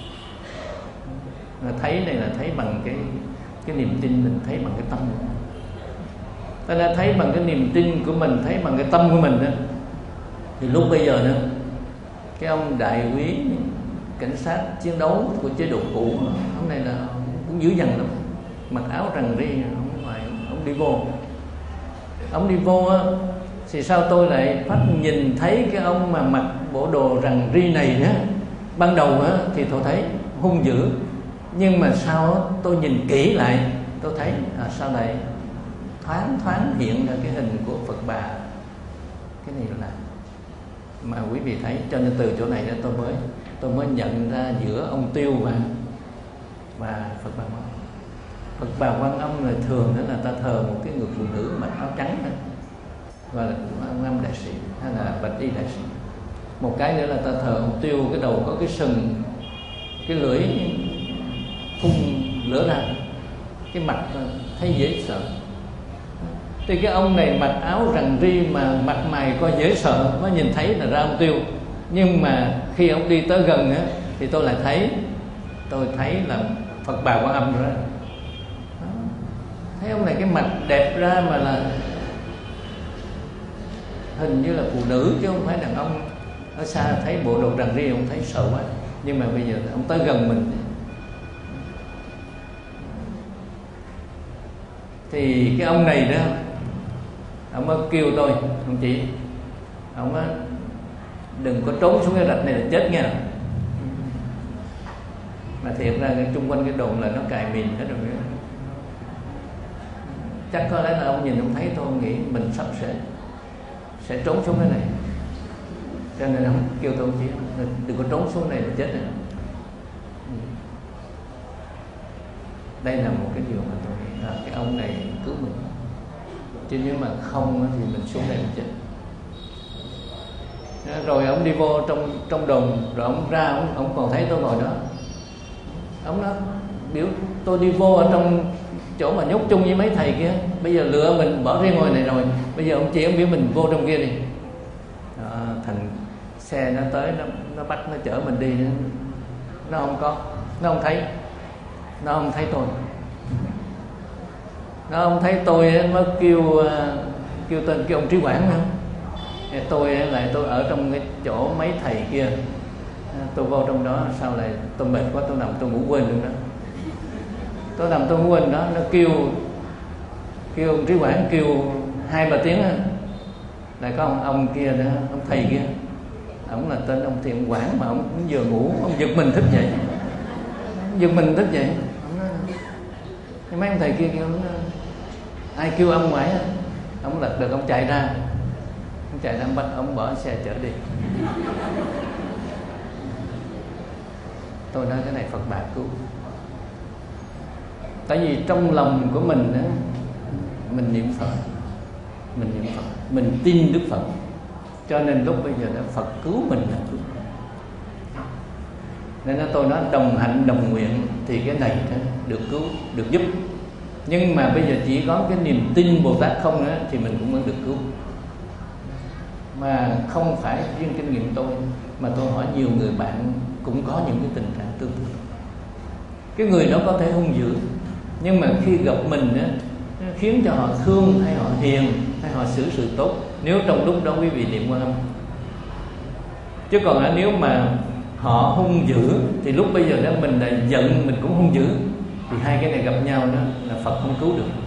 Mà thấy này là thấy bằng cái cái niềm tin mình, thấy bằng cái tâm của mình. Thành ra thấy bằng cái niềm tin của mình, thấy bằng cái tâm của mình đó. Thì lúc bây giờ nữa, cái ông đại úy cảnh sát chiến đấu của chế độ cũ, ông này là cũng dữ dằn lắm, mặc áo rằn ri, ông ngoài ông đi vô, ông đi vô á, thì sao tôi lại phát nhìn thấy cái ông mà mặc bộ đồ rằn ri này á, ban đầu á, thì tôi thấy hung dữ, nhưng mà sau á, tôi nhìn kỹ lại tôi thấy à, sau này thoáng thoáng hiện ra cái hình của Phật Bà. Cái này là mà quý vị thấy, cho nên từ chỗ này đó tôi mới tôi mới nhận ra giữa ông Tiêu và và Phật Bà Quan Âm. Phật Bà Quan Âm là thường đó là ta thờ một cái người phụ nữ mặc áo trắng đó, và là Quan Âm đại sĩ hay là Bạch Y đại sĩ. Một cái nữa là ta thờ ông Tiêu, cái đầu có cái sừng, cái lưỡi phun lửa ra, cái mặt thấy dễ sợ. Thì cái ông này mặc áo rằn ri mà mặt mày coi dễ sợ, mới nhìn thấy là ra ông Tiêu. Nhưng mà khi ông đi tới gần á, thì tôi lại thấy tôi thấy là Phật Bà Quan Âm rồi đó. Thấy ông này cái mặt đẹp ra mà là hình như là phụ nữ chứ không phải đàn ông. Ở xa thấy bộ đồ rằn ri ông thấy sợ quá, nhưng mà bây giờ ông tới gần mình thì cái ông này đó, ông mới kêu tôi, ông chị, ông á đừng có trốn xuống cái rạch này là chết nha. Mà thiệt ra cái chung quanh cái đồn là nó cài mìn hết rồi. Chắc có lẽ là ông nhìn ông thấy tôi, ông nghĩ mình sắp sẽ sẽ trốn xuống cái này, cho nên ông kêu tôi, ông chị đừng có trốn xuống này là chết rồi. Đây là một cái điều mà tôi nghĩ là cái ông này cứu mình, chứ nếu mà không thì mình xuống đây mình chết. Rồi ông đi vô trong trong đồn, rồi ông ra, ông, ông còn thấy tôi ngồi đó. Ông nói biểu tôi đi vô ở trong chỗ mà nhốt chung với mấy thầy kia, bây giờ lựa mình bỏ riêng ngồi này rồi, bây giờ ông chị ông biểu mình vô trong kia đi. Đó, thành xe nó tới, nó nó bắt nó chở mình đi, nó, nó không có, nó không thấy, nó không thấy tôi, nó không thấy tôi mới kêu kêu tên cái ông Trí Quảng nữa. Tôi lại tôi ở trong cái chỗ mấy thầy kia, tôi vô trong đó, sau này tôi mệt quá tôi nằm tôi ngủ quên luôn đó. Tôi nằm tôi ngủ quên đó, nó kêu kêu ông Trí Quảng kêu hai ba tiếng đó. Lại có ông ông kia nữa, ông thầy kia, ông là tên ông Thiện Quảng, mà ông vừa ngủ ông giật mình thức dậy, giật mình thức dậy. Ông nói mấy ông thầy kia kêu ai kêu ông ngoại á, ông lật được ông chạy ra, ông chạy ra ông bắt ông bỏ xe chở đi. Tôi nói cái này Phật Bà cứu. Tại vì trong lòng của mình đó, mình niệm Phật, mình niệm Phật, mình tin Đức Phật, cho nên lúc bây giờ đó Phật cứu mình là cứu. Nên là tôi nói đồng hạnh đồng nguyện thì cái này đó được cứu, được giúp. Nhưng mà bây giờ chỉ có cái niềm tin Bồ Tát không đó, thì mình cũng mới được cứu. Mà không phải riêng kinh nghiệm tôi, mà tôi hỏi nhiều người bạn cũng có những cái tình trạng tương tự. Cái người đó có thể hung dữ, nhưng mà khi gặp mình á, khiến cho họ thương hay họ hiền hay họ xử sự tốt, nếu trong lúc đó quý vị niệm Quan Âm. Chứ còn à, nếu mà họ hung dữ thì lúc bây giờ đó mình là giận, mình cũng hung dữ, thì hai cái này gặp nhau đó là Phật không cứu được.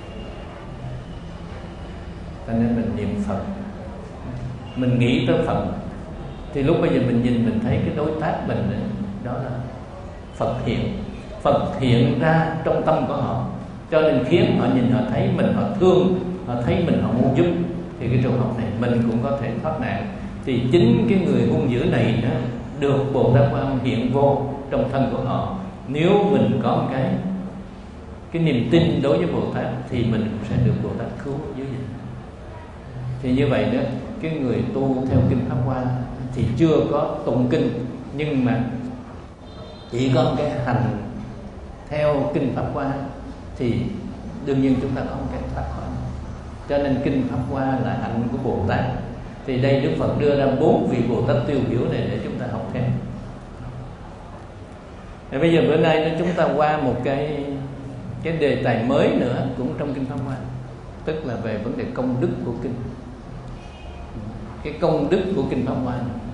Cho nên mình niệm Phật, mình nghĩ tới Phật, thì lúc bây giờ mình nhìn mình thấy cái đối tác mình đó là Phật hiện. Phật hiện ra trong tâm của họ, cho nên khiến họ nhìn, họ thấy mình, họ thương, họ thấy mình, họ muốn giúp. Thì cái trường hợp này mình cũng có thể thoát nạn. Thì chính cái người hung dữ này đó được Bồ Tát Quan Âm hiện vô trong thân của họ. Nếu mình có một cái cái niềm tin đối với Bồ Tát thì mình cũng sẽ được Bồ Tát cứu dưới vậy. Thì như vậy đó, cái người tu theo kinh Pháp Hoa thì chưa có tụng kinh, nhưng mà chỉ có cái hành theo kinh Pháp Hoa thì đương nhiên chúng ta có một cái thoát khỏi. Cho nên kinh Pháp Hoa là hạnh của Bồ Tát. Thì đây Đức Phật đưa ra bốn vị Bồ Tát tiêu biểu này để chúng ta học theo. Thì bây giờ bữa nay chúng ta qua một cái cái đề tài mới nữa cũng trong kinh Pháp Hoa, tức là về vấn đề công đức của kinh. Cái công đức của kinh Pháp Hoa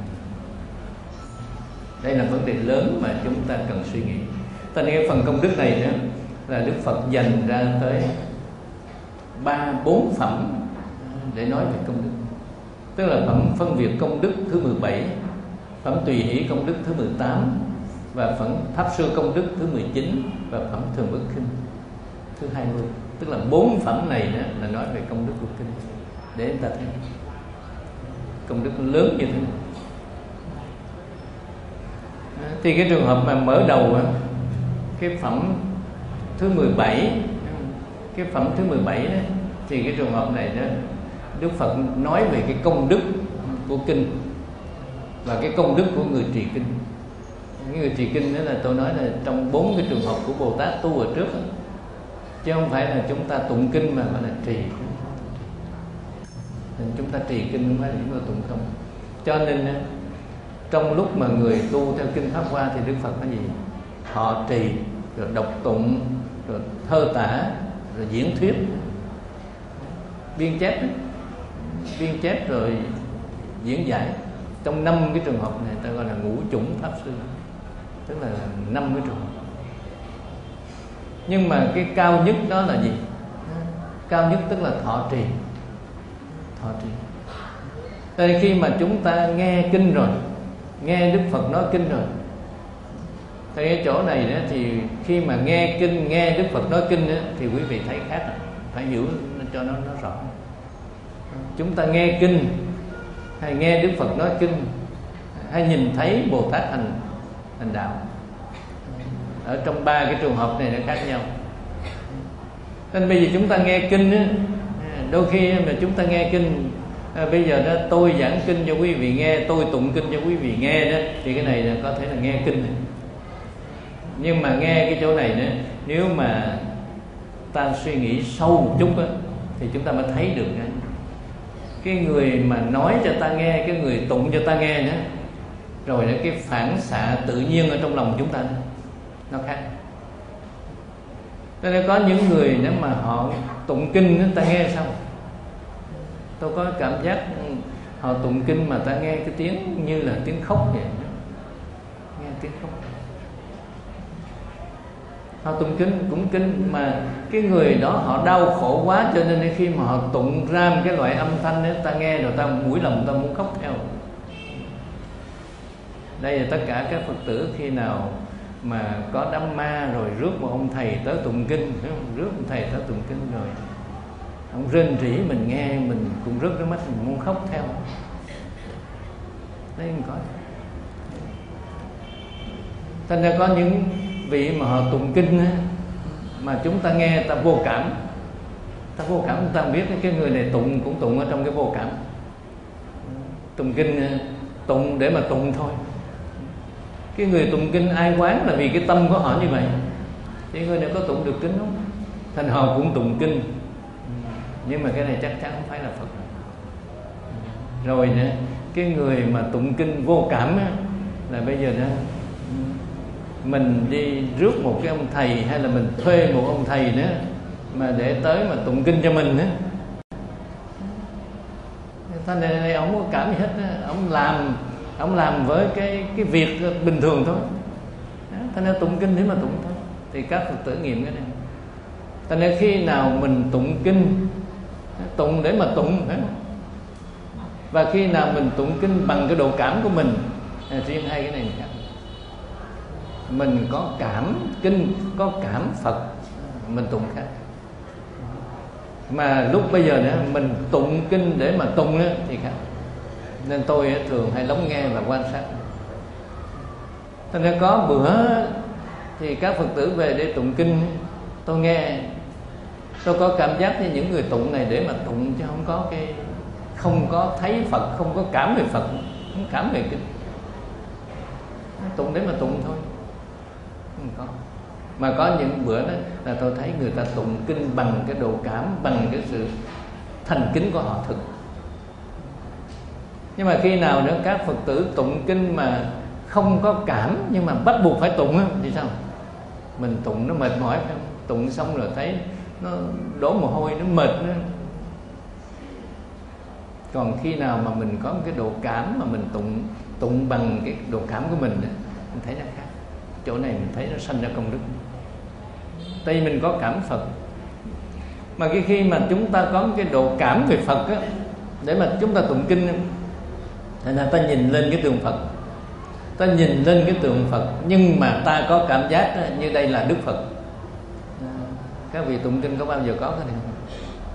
đây là vấn đề lớn mà chúng ta cần suy nghĩ. Cho nên cái phần công đức này đó là Đức Phật dành ra tới ba bốn phẩm để nói về công đức. Tức là phẩm phân biệt công đức thứ mười bảy, phẩm Tùy Hỷ công đức thứ mười tám, và phẩm Pháp Sư công đức thứ mười chín, và phẩm Thường Bất Khinh thứ hai mươi. Tức là bốn phẩm này đó là nói về công đức của kinh, để người ta thấy công đức lớn như thế nào. Thì cái trường hợp mà mở đầu cái phẩm thứ mười bảy, cái phẩm thứ mười bảy đó, thì cái trường hợp này đó Đức Phật nói về cái công đức của kinh và cái công đức của người trì kinh. Cái người trì kinh đó là tôi nói là trong bốn cái trường hợp của Bồ Tát tu ở trước đó, chứ không phải là chúng ta tụng kinh mà gọi là trì. Nên chúng ta trì kinh không phải là chúng ta tụng không. Cho nên trong lúc mà người tu theo kinh Pháp Hoa thì Đức Phật nói gì? Họ trì, rồi đọc tụng, rồi thơ tả, rồi diễn thuyết, biên chép, biên chép rồi diễn giải. Trong năm cái trường hợp này ta gọi là ngũ chủng Pháp Sư, tức là năm cái trường hợp. Nhưng mà cái cao nhất đó là gì? Cao nhất tức là thọ trì. Thọ trì. Tại khi mà chúng ta nghe kinh rồi, nghe Đức Phật nói kinh rồi, thì cái chỗ này đó thì khi mà nghe kinh, nghe Đức Phật nói kinh đó, thì quý vị thấy khác, phải hiểu cho nó, nó rõ. Chúng ta nghe kinh, hay nghe Đức Phật nói kinh, hay nhìn thấy Bồ Tát hành hành đạo, ở trong ba cái trường hợp này nó khác nhau. Nên bây giờ chúng ta nghe kinh á, đôi khi mà chúng ta nghe kinh, à, bây giờ đó tôi giảng kinh cho quý vị nghe, tôi tụng kinh cho quý vị nghe đó, thì cái này là có thể là nghe kinh này. Nhưng mà nghe cái chỗ này nữa, nếu mà ta suy nghĩ sâu một chút á, thì chúng ta mới thấy được đó. Cái người mà nói cho ta nghe, cái người tụng cho ta nghe nữa, rồi đó, cái phản xạ tự nhiên ở trong lòng chúng ta nó khác. Cho nên có những người nếu mà họ tụng kinh ta nghe xong, tôi có cảm giác họ tụng kinh mà ta nghe cái tiếng như là tiếng khóc vậy, nghe tiếng khóc. Họ tụng kinh cũng kinh mà cái người đó họ đau khổ quá, cho nên khi mà họ tụng ra một cái loại âm thanh đó, ta nghe rồi ta mũi lòng ta muốn khóc theo. Đây là tất cả các Phật tử khi nào mà có đám ma rồi rước một ông thầy tới tụng kinh, rước ông thầy tới tụng kinh rồi ông rên rỉ mình nghe, mình cũng rớt nước mắt, mình muốn khóc theo. Đấy không có. Thành ra có những vị mà họ tụng kinh á, mà chúng ta nghe ta vô cảm, ta vô cảm, ta biết cái người này tụng cũng tụng ở trong cái vô cảm. Tụng kinh tụng để mà tụng thôi. Cái người tụng kinh ai quán là vì cái tâm của họ như vậy. Thì người này có tụng được kinh không? Thành họ cũng tụng kinh, nhưng mà cái này chắc chắn không phải là Phật. Rồi nữa, cái người mà tụng kinh vô cảm á, là bây giờ đó mình đi rước một cái ông thầy, hay là mình thuê một ông thầy nữa mà để tới mà tụng kinh cho mình á, thế này, này ông không có cảm gì hết á. Ông làm ông làm với cái cái việc bình thường thôi. Thế nên tụng kinh để mà tụng thôi. Thì các Phật tử nghiệm cái này. Thế nên khi nào mình tụng kinh, tụng để mà tụng, và khi nào mình tụng kinh bằng cái độ cảm của mình, riêng hai cái này khác. Mình có cảm kinh, có cảm Phật, mình tụng khác. Mà lúc bây giờ nữa mình tụng kinh để mà tụng nữa thì khác. Nên tôi thường hay lắng nghe và quan sát. Cho nên có bữa thì các Phật tử về để tụng kinh, tôi nghe, tôi có cảm giác như những người tụng này để mà tụng, chứ không có cái không có thấy Phật, không có cảm về Phật, không cảm về kinh. Tụng để mà tụng thôi, không có. Mà có những bữa đó là tôi thấy người ta tụng kinh bằng cái độ cảm, bằng cái sự thành kính của họ thực. Nhưng mà khi nào nữa các Phật tử tụng kinh mà không có cảm, nhưng mà bắt buộc phải tụng á, thì sao? Mình tụng nó mệt mỏi, tụng xong rồi thấy nó đổ mồ hôi, nó mệt nữa. Còn khi nào mà mình có một cái độ cảm mà mình tụng tụng bằng cái độ cảm của mình, mình thấy nó khác. Chỗ này mình thấy nó sanh ra công đức. Tại vì mình có cảm Phật. Mà cái khi mà chúng ta có cái độ cảm về Phật á, để mà chúng ta tụng kinh, thành ra ta nhìn lên cái tượng Phật, ta nhìn lên cái tượng Phật nhưng mà ta có cảm giác đó, như đây là Đức Phật. Các vị tụng kinh có bao giờ có cái này không?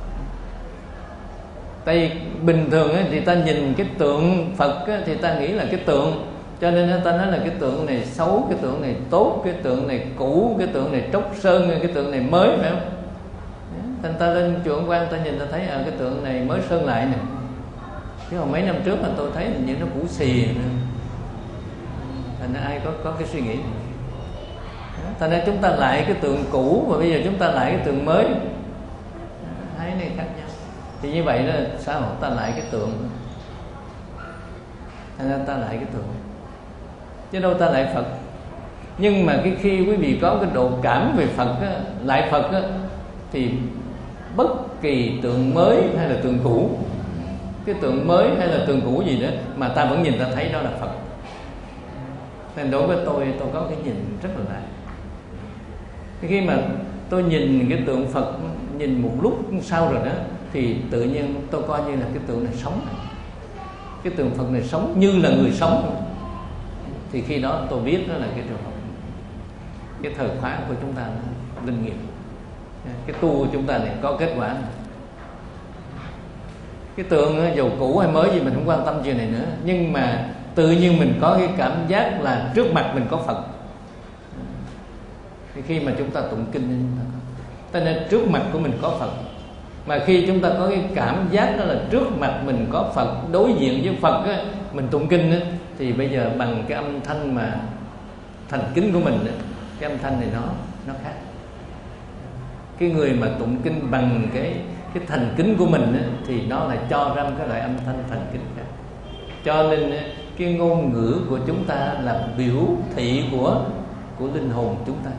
Tại bình thường ấy, thì ta nhìn cái tượng Phật ấy, thì ta nghĩ là cái tượng, cho nên ta nói là cái tượng này xấu, cái tượng này tốt, cái tượng này cũ, cái tượng này tróc sơn, cái tượng này mới, phải không? Thành ta lên chùa Ấn Quang, ta nhìn ta thấy à, cái tượng này mới sơn lại nè, chứ mà mấy năm trước mà tôi thấy hình như nó cũ xì nữa. Thành ra ai có có cái suy nghĩ này. Thành ra chúng ta lại cái tượng cũ và bây giờ chúng ta lại cái tượng mới, hai này khác nhau. Thì như vậy đó, sao ta lại cái tượng, thành ra ta lại cái tượng, chứ đâu ta lại Phật. Nhưng mà cái khi quý vị có cái độ cảm về Phật á, lại Phật á, thì bất kỳ tượng mới hay là tượng cũ, cái tượng mới hay là tượng cũ gì đó mà ta vẫn nhìn ta thấy đó là Phật. Nên đối với tôi, tôi có cái nhìn rất là lạ. Khi mà tôi nhìn cái tượng Phật, nhìn một lúc sau rồi đó, thì tự nhiên tôi coi như là cái tượng này sống, cái tượng Phật này sống như là người sống. Thì khi đó tôi biết đó là cái trường hợp, cái thời khóa của chúng ta linh nghiệm, cái tu của chúng ta này có kết quả này. Cái tượng dầu cũ hay mới gì mình không quan tâm chuyện này nữa, nhưng mà tự nhiên mình có cái cảm giác là trước mặt mình có Phật. Thì khi mà chúng ta tụng kinh, cho nên trước mặt của mình có Phật. Mà khi chúng ta có cái cảm giác đó là trước mặt mình có Phật, đối diện với Phật á, mình tụng kinh á, thì bây giờ bằng cái âm thanh mà thành kính của mình á, cái âm thanh này nó nó khác. Cái người mà tụng kinh bằng cái cái thành kính của mình á, thì nó lại cho ra cái loại âm thanh thành kính khác. Cho nên á, cái ngôn ngữ của chúng ta là biểu thị của của linh hồn chúng ta.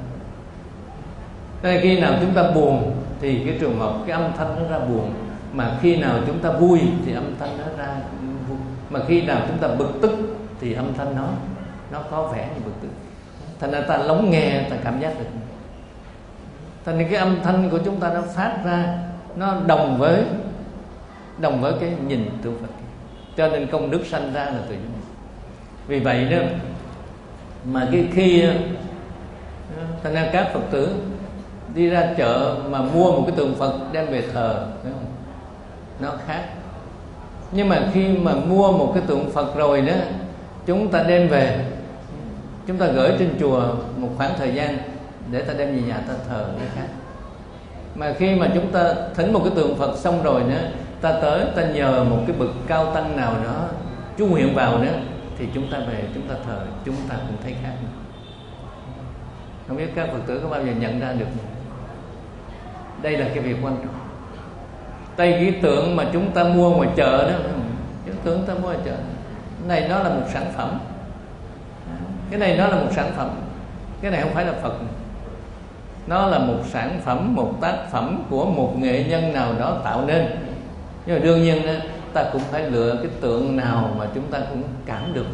Nên khi nào chúng ta buồn thì cái trường hợp cái âm thanh nó ra buồn, mà khi nào chúng ta vui thì âm thanh nó ra vui, mà khi nào chúng ta bực tức thì âm thanh nó nó có vẻ như bực tức. Thành ra ta lắng nghe, ta cảm giác được. Thành ra cái âm thanh của chúng ta nó phát ra nó đồng với đồng với cái nhìn tượng Phật, cho nên công đức sanh ra là từ chỗ này. Vì vậy đó mà cái khi thành ra các Phật tử đi ra chợ mà mua một cái tượng Phật đem về thờ, phải không? Nó khác. Nhưng mà khi mà mua một cái tượng Phật rồi đó, chúng ta đem về, chúng ta gửi trên chùa một khoảng thời gian để ta đem về nhà ta thờ, nó khác. Mà khi mà chúng ta thỉnh một cái tượng Phật xong rồi nữa, ta tới ta nhờ một cái bậc cao tăng nào đó chú nguyện vào nữa, thì chúng ta về chúng ta thờ, chúng ta cũng thấy khác. Không biết các Phật tử có bao giờ nhận ra được không? Đây là cái việc quan trọng. Đây cái tượng mà chúng ta mua ngoài chợ đó, cái tượng ta mua ngoài chợ, cái này nó là một sản phẩm, cái này nó là một sản phẩm, cái này không phải là Phật. Nó là một sản phẩm, một tác phẩm của một nghệ nhân nào đó tạo nên. Nhưng mà đương nhiên đó, ta cũng phải lựa cái tượng nào mà chúng ta cũng cảm được.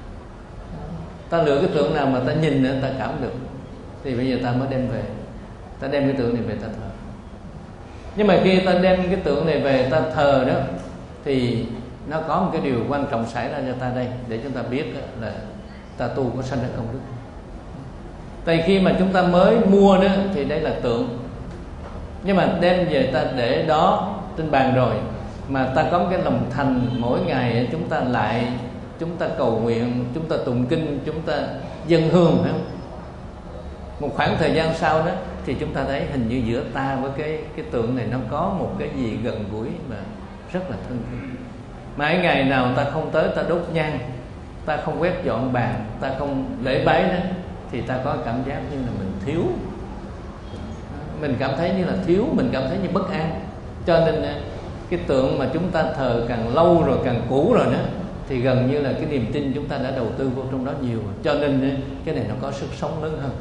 Ta lựa cái tượng nào mà ta nhìn nữa ta cảm được, thì bây giờ ta mới đem về, ta đem cái tượng này về ta thờ. Nhưng mà khi ta đem cái tượng này về ta thờ đó, thì nó có một cái điều quan trọng xảy ra cho ta đây, để chúng ta biết là ta tu có sanh ra công đức. Tại khi mà chúng ta mới mua đó thì đây là tượng, nhưng mà đem về ta để đó trên bàn rồi, mà ta có cái lòng thành mỗi ngày chúng ta lại, chúng ta cầu nguyện, chúng ta tụng kinh, chúng ta dâng hương, phải không? Một khoảng thời gian sau đó thì chúng ta thấy hình như giữa ta với cái cái tượng này nó có một cái gì gần gũi mà rất là thân thiết. Mà cái ngày nào ta không tới ta đốt nhang, ta không quét dọn bàn, ta không lễ bái đó, thì ta có cảm giác như là mình thiếu, mình cảm thấy như là thiếu, mình cảm thấy như bất an. Cho nên cái tượng mà chúng ta thờ càng lâu rồi, càng cũ rồi đó, thì gần như là cái niềm tin chúng ta đã đầu tư vô trong đó nhiều, cho nên cái này nó có sức sống lớn hơn,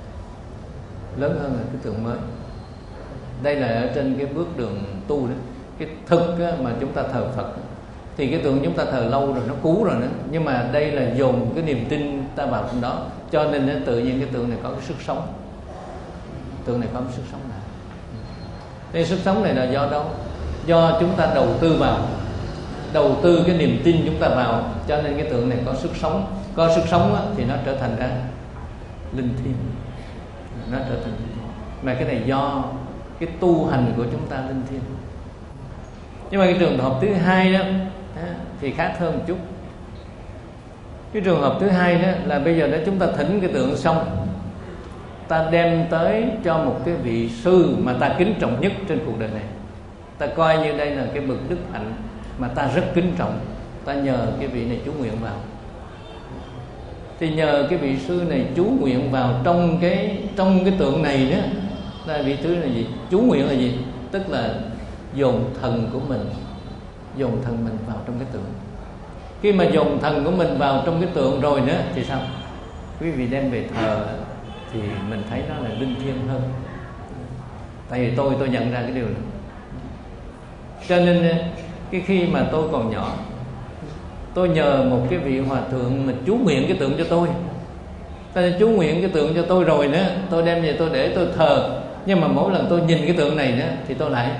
lớn hơn là cái tượng mới. Đây là ở trên cái bước đường tu đó. Cái thực mà chúng ta thờ Phật thì cái tượng chúng ta thờ lâu rồi, nó cũ rồi nữa, nhưng mà đây là dồn cái niềm tin ta vào trong đó, cho nên tự nhiên cái tượng này có cái sức sống. Tượng này có cái sức sống này. Cái sức sống này là do đâu? Do chúng ta đầu tư vào, đầu tư cái niềm tin chúng ta vào, cho nên cái tượng này có sức sống. có sức sống á, thì nó trở thành ra linh thiêng, nó trở thành linh thiêng. Mà cái này do cái tu hành của chúng ta linh thiêng. Nhưng mà cái trường hợp thứ hai đó thì khác hơn một chút. Cái trường hợp thứ hai đó là bây giờ đó chúng ta thỉnh cái tượng xong, ta đem tới cho một cái vị sư mà ta kính trọng nhất trên cuộc đời này. Ta coi như đây là cái bậc đức hạnh mà ta rất kính trọng, ta nhờ cái vị này chú nguyện vào. Thì nhờ cái vị sư này chú nguyện vào trong cái trong cái tượng này đó. Là vị sư là gì? Chú nguyện là gì? Tức là dồn thần của mình, dồn thần mình vào trong cái tượng. Khi mà dồn thần của mình vào trong cái tượng rồi nữa thì sao? Quý vị đem về thờ thì mình thấy nó là linh thiêng hơn. Tại vì tôi tôi nhận ra cái điều này. Cho nên cái khi mà tôi còn nhỏ, tôi nhờ một cái vị hòa thượng mà chú nguyện cái tượng cho tôi. Ta chú nguyện cái tượng cho tôi rồi nữa, tôi đem về tôi để tôi thờ. Nhưng mà mỗi lần tôi nhìn cái tượng này nữa thì tôi lại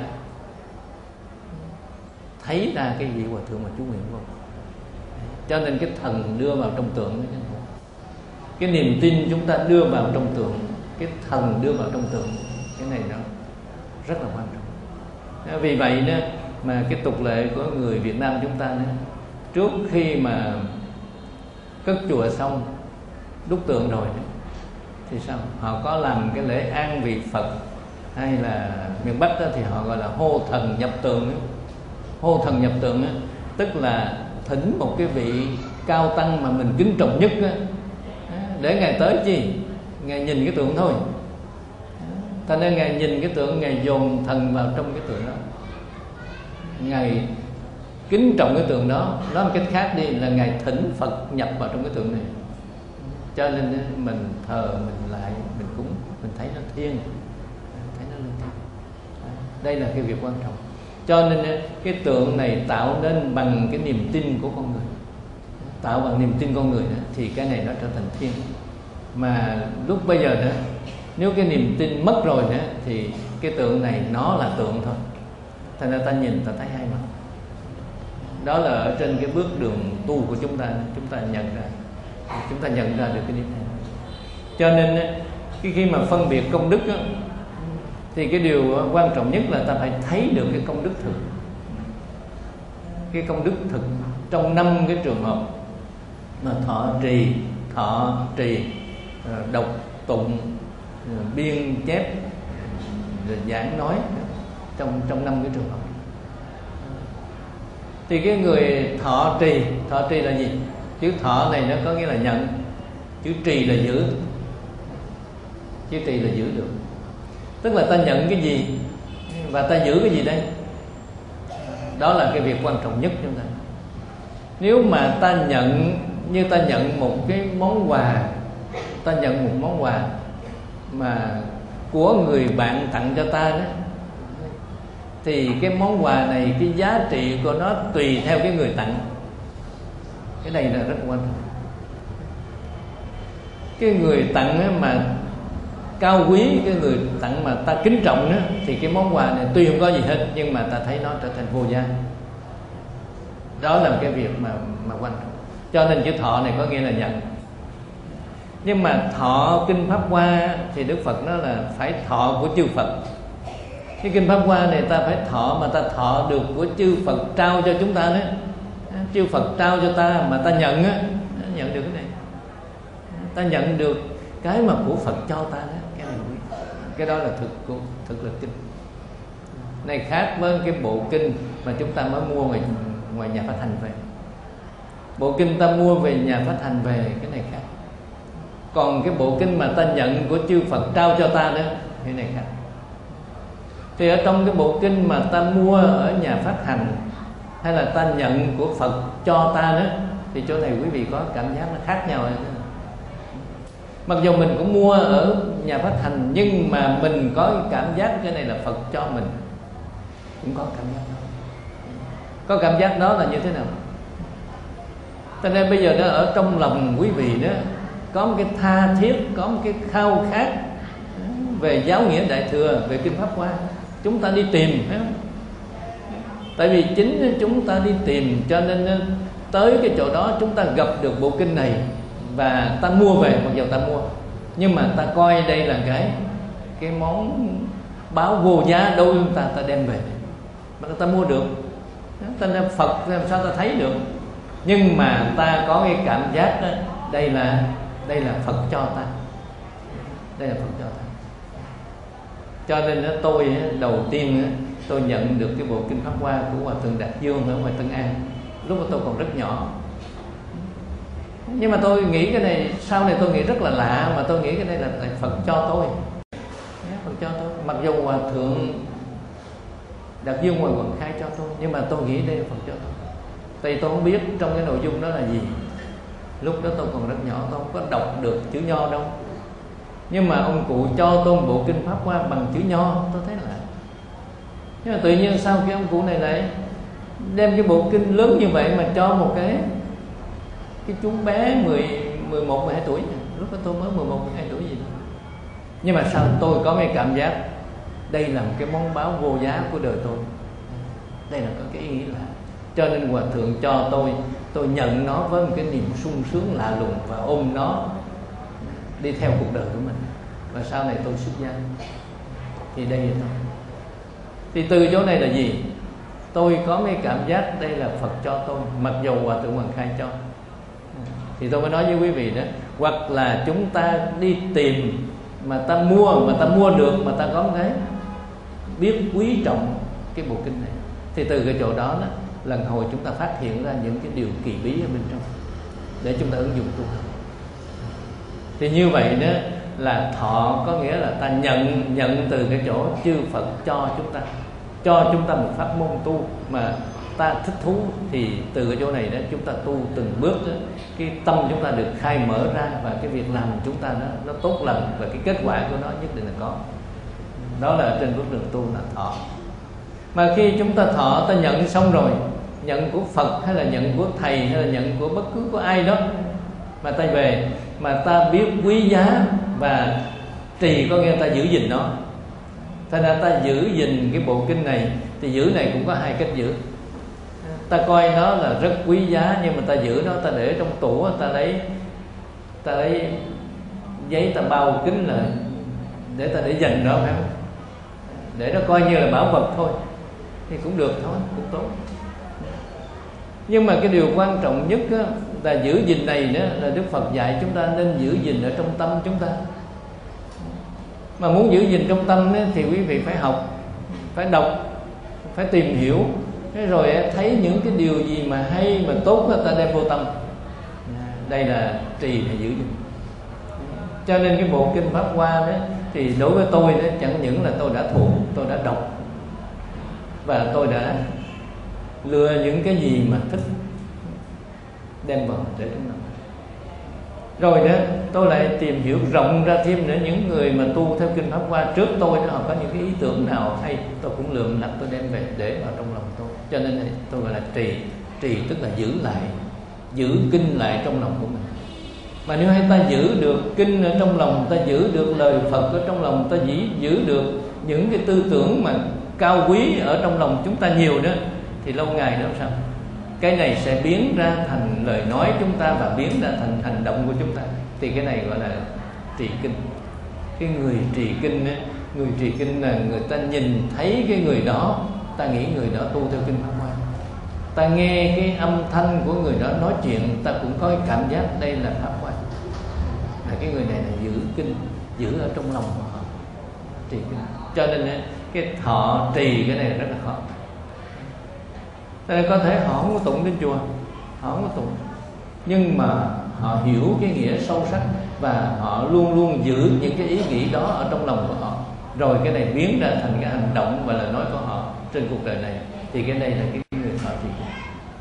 thấy ra cái vị hòa thượng mà chú nguyện không. Cho nên cái thần đưa vào trong tượng, cái niềm tin chúng ta đưa vào trong tượng, cái thần đưa vào trong tượng, cái này nó rất là quan trọng. Vì vậy đó mà cái tục lệ của người Việt Nam chúng ta đó, trước khi mà cất chùa xong, đúc tượng rồi đó, thì sao? Họ có làm cái lễ an vị Phật, hay là miền Bắc đó thì họ gọi là hô thần nhập tượng đó. Hô thần nhập tượng đó, tức là thỉnh một cái vị cao tăng mà mình kính trọng nhất đó, để Ngài tới chi? Ngài nhìn cái tượng thôi. Thành nên Ngài nhìn cái tượng, Ngài dồn thần vào trong cái tượng đó, Ngài kính trọng cái tượng đó. Nói một cách khác đi là Ngài thỉnh Phật nhập vào trong cái tượng này. Cho nên mình thờ, mình lại, mình cúng, mình thấy nó thiêng, thấy nó linh thiêng. Đây là cái việc quan trọng. Cho nên cái tượng này tạo nên bằng cái niềm tin của con người, tạo bằng niềm tin con người đó, thì cái này nó trở thành thiêng. Mà lúc bây giờ đó, nếu cái niềm tin mất rồi đó, thì cái tượng này nó là tượng thôi. Thành ra ta nhìn ta thấy hai mặt. Đó là ở trên cái bước đường tu của chúng ta, chúng ta nhận ra, chúng ta nhận ra được cái điểm này. Cho nên cái khi mà phân biệt công đức đó, thì cái điều quan trọng nhất là ta phải thấy được cái công đức thực. Cái công đức thực trong năm cái trường hợp mà thọ trì, thọ trì, đọc tụng, biên chép, giảng nói trong trong năm cái trường hợp. Thì cái người thọ trì, thọ trì là gì? Chữ thọ này nó có nghĩa là nhận, chữ trì là giữ. Chữ trì là giữ được. Tức là ta nhận cái gì và ta giữ cái gì đây? Đó là cái việc quan trọng nhất chúng ta. Nếu mà ta nhận, như ta nhận một cái món quà, ta nhận một món quà mà của người bạn tặng cho ta đó, thì cái món quà này, cái giá trị của nó tùy theo cái người tặng. Cái này là rất quan trọng. Cái người tặng mà cao quý, cái người tặng mà ta kính trọng đó, thì cái món quà này tuy không có gì hết, nhưng mà ta thấy nó trở thành vô giá. Đó là cái việc mà, mà quan trọng. Cho nên chữ thọ này có nghĩa là nhận. Nhưng mà thọ kinh Pháp Hoa thì Đức Phật nói là phải thọ của chư Phật. Cái kinh Pháp Hoa này ta phải thọ, mà ta thọ được của chư Phật trao cho chúng ta đó. Chư Phật trao cho ta mà ta nhận á, nhận được cái này, ta nhận được cái mà của Phật cho ta đó. Cái này quý, cái đó là thực của thực lực kinh. Này khác với cái bộ kinh mà chúng ta mới mua ngoài, ngoài nhà phát hành về. Bộ kinh ta mua về nhà phát hành về, cái này khác. Còn cái bộ kinh mà ta nhận của chư Phật trao cho ta đó, cái này khác. Thì ở trong cái bộ kinh mà ta mua ở nhà phát hành, hay là ta nhận của Phật cho ta đó, thì chỗ này quý vị có cảm giác nó khác nhau rồi. Mặc dù mình cũng mua ở nhà phát hành, nhưng mà mình có cái cảm giác cái này là Phật cho mình, cũng có cảm giác đó. Có cảm giác đó là như thế nào? Cho nên bây giờ đó ở trong lòng quý vị đó có một cái tha thiết, có một cái khao khát về giáo nghĩa Đại Thừa, về kinh Pháp Hoa. Chúng ta đi tìm, phải không? Tại vì chính chúng ta đi tìm, cho nên tới cái chỗ đó chúng ta gặp được bộ kinh này, và ta mua về, mặc dù ta mua, nhưng mà ta coi đây là cái cái món báo vô giá đối với ta, ta đem về mà ta mua được. Ta là Phật làm sao ta thấy được, nhưng mà ta có cái cảm giác đó, đây là đây là Phật cho ta, đây là Phật cho ta. Cho nên đó, tôi đầu tiên tôi nhận được cái bộ kinh Pháp Hoa của Hòa Thượng Đạt Dương ở ngoài Tân An, lúc mà tôi còn rất nhỏ. Nhưng mà tôi nghĩ cái này, sau này tôi nghĩ rất là lạ, mà tôi nghĩ cái này là, là Phật cho tôi, Phật cho tôi. Mặc dù Hòa Thượng Đạt Dương ngoài Quận Khai cho tôi, nhưng mà tôi nghĩ đây là Phật cho tôi. Tại tôi không biết trong cái nội dung đó là gì. Lúc đó tôi còn rất nhỏ, tôi không có đọc được chữ Nho đâu. Nhưng mà ông cụ cho tôi một bộ kinh Pháp Hoa bằng chữ Nho, tôi thấy lạ. Nhưng mà tự nhiên sau cái ông cụ này lại đem cái bộ kinh lớn như vậy mà cho một cái cái chú bé mười, mười một, mười hai tuổi. Lúc đó tôi mới mười một, mười hai tuổi gì đó. Nhưng mà sao tôi có cái cảm giác đây là một cái món báo vô giá của đời tôi, đây là có cái ý nghĩa lạ. Cho nên Hòa Thượng cho tôi, tôi nhận nó với một cái niềm sung sướng lạ lùng và ôm nó đi theo cuộc đời của mình. Và sau này tôi xuất gia thì đây là tôi. Thì từ chỗ này là gì? Tôi có mấy cảm giác đây là Phật cho tôi, mặc dù Hòa Thượng Hoàng Khai cho. Thì tôi mới nói với quý vị đó, hoặc là chúng ta đi tìm mà ta mua, mà ta mua được, mà ta có cái biết quý trọng cái bộ kinh này, thì từ cái chỗ đó, đó lần hồi chúng ta phát hiện ra những cái điều kỳ bí ở bên trong để chúng ta ứng dụng tu học. Thì như vậy đó là thọ, có nghĩa là ta nhận nhận từ cái chỗ chư Phật cho chúng ta, cho chúng ta một pháp môn tu mà ta thích thú, thì từ cái chỗ này đó chúng ta tu từng bước đó, cái tâm chúng ta được khai mở ra, và cái việc làm chúng ta nó, nó tốt lành, và cái kết quả của nó nhất định là có. Đó là trên bước đường tu là thọ. Mà khi chúng ta thọ, ta nhận xong rồi, nhận của Phật hay là nhận của thầy hay là nhận của bất cứ của ai đó, mà ta về mà ta biết quý giá và trì, có nghĩa ta giữ gìn nó. Thành ra ta giữ gìn cái bộ kinh này, thì giữ này cũng có hai cách giữ. Ta coi nó là rất quý giá, nhưng mà ta giữ nó, ta để trong tủ, ta lấy ta lấy giấy ta bao kín lại để ta để dành nó, phải không? Để nó coi như là bảo vật thôi thì cũng được thôi, cũng tốt. Nhưng mà cái điều quan trọng nhất á, là giữ gìn này đó, là Đức Phật dạy chúng ta nên giữ gìn ở trong tâm chúng ta. Mà muốn giữ gìn trong tâm ấy, thì quý vị phải học, phải đọc, phải tìm hiểu, thế rồi thấy những cái điều gì mà hay mà tốt đó, ta đem vô tâm. Đây là trì hay giữ gìn. Cho nên cái bộ kinh Pháp Hoa đó, thì đối với tôi đó, chẳng những là tôi đã thuộc, tôi đã đọc, và tôi đã lựa những cái gì mà thích đem vào để trong lòng. Rồi đó tôi lại tìm hiểu rộng ra thêm nữa, những người mà tu theo kinh Pháp Hoa trước tôi đó, họ có những cái ý tưởng nào hay, tôi cũng lượm lặt tôi đem về để vào trong lòng tôi. Cho nên tôi gọi là trì. Trì tức là giữ lại, giữ kinh lại trong lòng của mình. Mà nếu hay ta giữ được kinh ở trong lòng, ta giữ được lời Phật ở trong lòng, ta giữ, giữ được những cái tư tưởng mà cao quý ở trong lòng chúng ta nhiều đó, thì lâu ngày đó sao? Cái này sẽ biến ra thành lời nói chúng ta, và biến ra thành hành động của chúng ta. Thì cái này gọi là trì kinh. Cái người trì kinh ấy, người trì kinh là người ta nhìn thấy cái người đó, ta nghĩ người đó tu theo kinh Pháp Hoa. Ta nghe cái âm thanh của người đó nói chuyện, ta cũng có cái cảm giác đây là Pháp Hoa. Là cái người này là giữ kinh, giữ ở trong lòng của họ, trì kinh. Cho nên cái thọ trì cái này rất là khó. Cho nên có thể họ không có tụng đến chùa, họ không có tụng, nhưng mà họ hiểu cái nghĩa sâu sắc, và họ luôn luôn giữ những cái ý nghĩ đó ở trong lòng của họ. Rồi cái này biến ra thành cái hành động và lời nói của họ trên cuộc đời này. Thì cái này là cái người thọ trì kinh.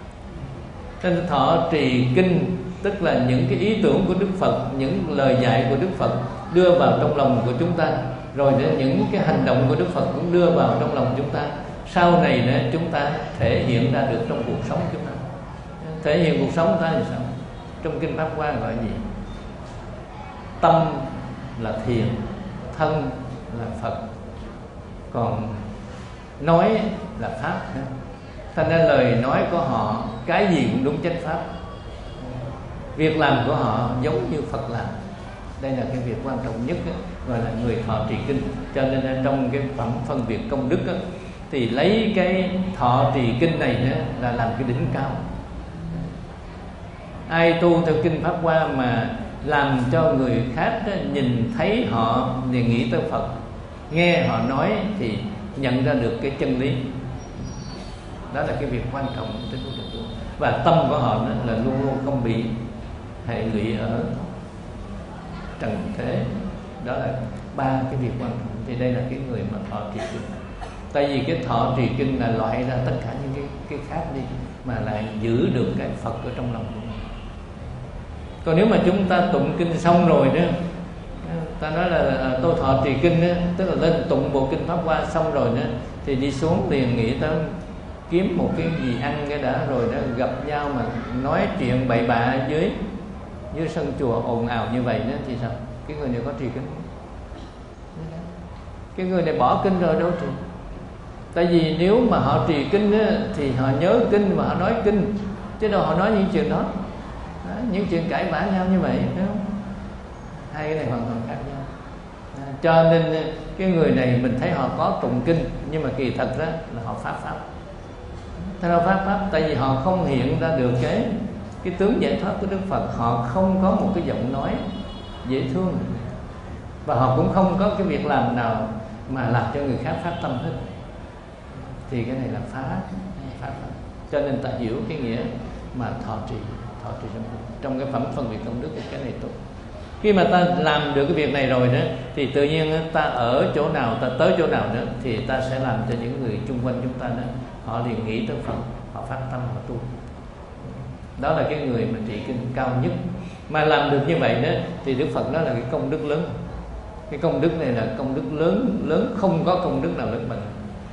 Nên thọ trì kinh tức là những cái ý tưởng của Đức Phật, những lời dạy của Đức Phật đưa vào trong lòng của chúng ta. Rồi đến những cái hành động của Đức Phật cũng đưa vào trong lòng chúng ta. Sau này nữa chúng ta thể hiện ra được trong cuộc sống chúng ta. Thể hiện cuộc sống ta thì sao? Trong kinh Pháp Hoa gọi gì? Tâm là thiền, thân là Phật, còn nói là Pháp. Thành ra lời nói của họ cái gì cũng đúng chánh Pháp. việc làm của họ giống như Phật làm. Đây là cái việc quan trọng nhất đó, gọi là người thọ trì kinh. Cho nên trong cái phẩm phân biệt công đức đó, thì lấy cái thọ trì kinh này đó, là làm cái đỉnh cao. Ai tu theo kinh Pháp Hoa mà làm cho người khác đó, nhìn thấy họ thì nghĩ tới Phật, nghe họ nói thì nhận ra được cái chân lý. Đó là cái việc quan trọng trên cuộc đời. Và tâm của họ đó là luôn luôn không bị hệ lụy ở trần thế. Đó là ba cái việc quan trọng. Thì đây là cái người mà thọ trì kinh. Tại vì cái thọ trì kinh là loại ra tất cả những cái, cái khác đi, mà lại giữ được cái Phật ở trong lòng của mình. Còn nếu mà chúng ta tụng kinh xong rồi đó, ta nói là tôi thọ trì kinh đó, tức là lên tụng bộ kinh Pháp Hoa xong rồi đó, thì đi xuống liền nghĩ tới kiếm một cái gì ăn cái đã, rồi đó gặp nhau mà nói chuyện bậy bạ dưới dưới sân chùa ồn ào như vậy đó thì sao? Cái người này có trì kinh? Cái người này bỏ kinh rồi đâu trì? Tại vì nếu mà họ trì kinh á, thì họ nhớ kinh và họ nói kinh, chứ đâu họ nói những chuyện đó, đó những chuyện cãi vã nhau như vậy, đúng không? Hai cái này hoàn toàn khác nhau. À, cho nên cái người này mình thấy họ có tụng kinh, nhưng mà kỳ thật đó là họ pháp pháp. Thế nào pháp pháp? Tại vì họ không hiện ra được cái cái tướng giải thoát của Đức Phật, họ không có một cái giọng nói dễ thương, và họ cũng không có cái việc làm nào mà làm cho người khác phát tâm hết. Thì cái này là phá pháp. Cho nên ta hiểu cái nghĩa mà thọ trì thọ trì trong, trong cái phẩm phân biệt công đức thì cái này tốt. Khi mà ta làm được cái việc này rồi đó, thì tự nhiên ta ở chỗ nào, ta tới chỗ nào đó, thì ta sẽ làm cho những người chung quanh chúng ta đó, họ liền nghĩ tới Phật, họ phát tâm, họ tu. Đó là cái người mà trì kinh cao nhất. Mà làm được như vậy đó, thì Đức Phật nói là cái công đức lớn. Cái công đức này là công đức lớn, lớn không có công đức nào lớn bằng.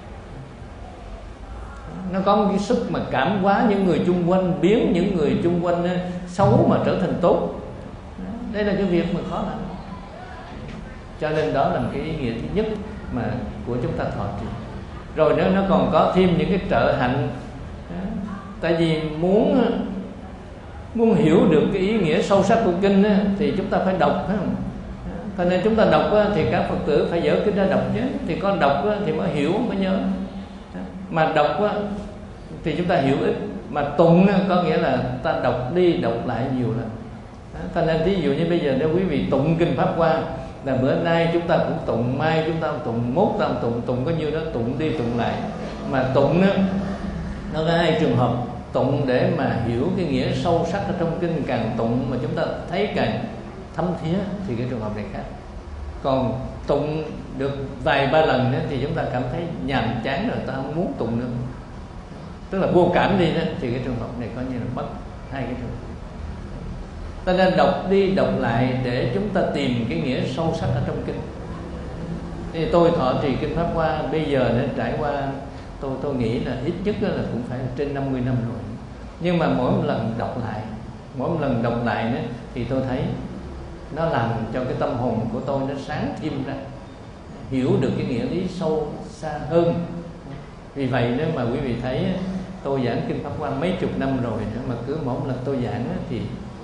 Nó có một cái sức mà cảm hóa những người chung quanh, biến những người chung quanh xấu mà trở thành tốt. Đây là cái việc mà khó làm. Cho nên đó là một cái ý nghĩa thứ nhất mà của chúng ta thọ trì. Rồi nó nó còn có thêm những cái trợ hạnh. Tại vì muốn muốn hiểu được cái ý nghĩa sâu sắc của kinh á, thì chúng ta phải đọc, phải không? Cho nên chúng ta đọc á, thì các Phật tử phải dở kinh ra đọc chứ. Thì con đọc á, thì mới hiểu, mới nhớ. Mà đọc á, thì chúng ta hiểu ít. Mà tụng á, có nghĩa là ta đọc đi đọc lại nhiều lần. Cho nên ví dụ như bây giờ nếu quý vị tụng kinh Pháp Hoa, là bữa nay chúng ta cũng tụng, mai chúng ta cũng tụng, mốt ta cũng tụng, tụng có nhiêu đó, tụng đi tụng lại. Mà tụng á, nó có hai trường hợp. Tụng để mà hiểu cái nghĩa sâu sắc ở trong kinh, càng tụng mà chúng ta thấy càng thấm thía, thì cái trường hợp này khác. Còn tụng được vài ba lần đó, thì chúng ta cảm thấy nhàm chán rồi, ta không muốn tụng nữa, tức là vô cảm đi đó, thì cái trường hợp này coi như là mất hai cái trường hợp. Ta nên đọc đi đọc lại để chúng ta tìm cái nghĩa sâu sắc ở trong kinh. Thì tôi thọ trì kinh Pháp Hoa bây giờ đã trải qua, tôi tôi nghĩ là ít nhất là cũng phải trên năm mươi năm rồi. Nhưng mà mỗi một lần đọc lại, mỗi một lần đọc lại đó, thì tôi thấy nó làm cho cái tâm hồn của tôi nó sáng thêm ra, hiểu được cái nghĩa lý sâu xa hơn. Vì vậy nếu mà quý vị thấy tôi giảng kinh Pháp Hoa mấy chục năm rồi nữa, mà cứ mỗi lần tôi giảng thì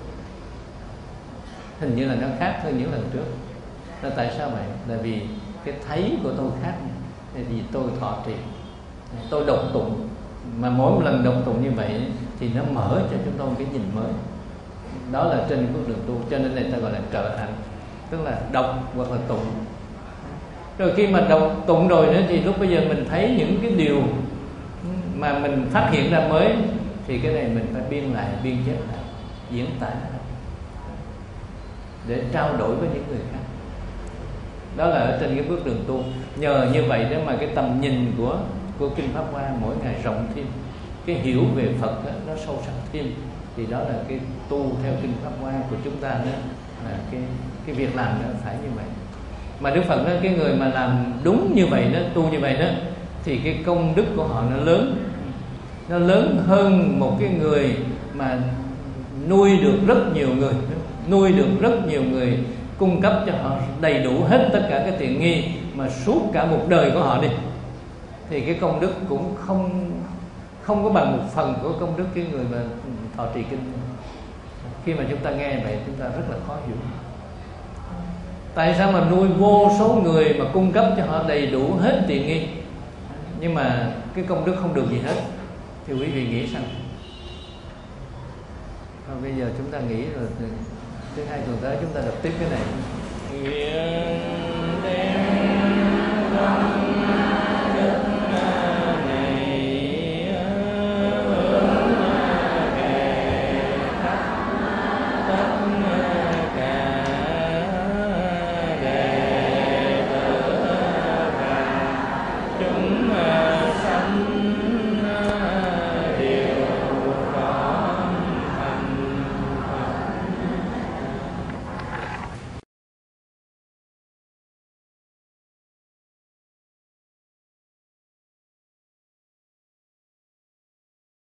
hình như là nó khác hơn những lần trước. Là tại sao vậy? Là vì cái thấy của tôi khác. Là vì tôi thọ trì, tôi đọc tụng, mà mỗi một lần đọc tụng như vậy thì nó mở cho chúng tôi một cái nhìn mới. Đó là trên bước đường tu. Cho nên này ta gọi là trợ hạnh, tức là đọc hoặc là tụng. Rồi khi mà đọc tụng rồi nữa thì lúc bây giờ mình thấy những cái điều mà mình phát hiện ra mới, thì cái này mình phải biên lại, biên chép lại, diễn tả lại, để trao đổi với những người khác. Đó là ở trên cái bước đường tu. Nhờ như vậy đó mà cái tầm nhìn của của kinh Pháp Hoa mỗi ngày rộng thêm, cái hiểu về Phật đó, nó sâu sắc thêm. Thì đó là cái tu theo kinh Pháp Hoa của chúng ta đó, là cái cái việc làm đó phải như vậy. Mà Đức Phật nói cái người mà làm đúng như vậy đó, tu như vậy đó, thì cái công đức của họ nó lớn, nó lớn hơn một cái người mà nuôi được rất nhiều người, nuôi được rất nhiều người, cung cấp cho họ đầy đủ hết tất cả cái tiện nghi mà suốt cả một đời của họ đi, thì cái công đức cũng không không có bằng một phần của công đức cái người mà thọ trì kinh. Khi mà chúng ta nghe vậy chúng ta rất là khó hiểu. Tại sao mà nuôi vô số người mà cung cấp cho họ đầy đủ hết tiện nghi, nhưng mà cái công đức không được gì hết? Thì quý vị nghĩ sao? Và bây giờ chúng ta nghĩ rồi thứ hai tuần tới chúng ta đọc tiếp cái này. Nguyện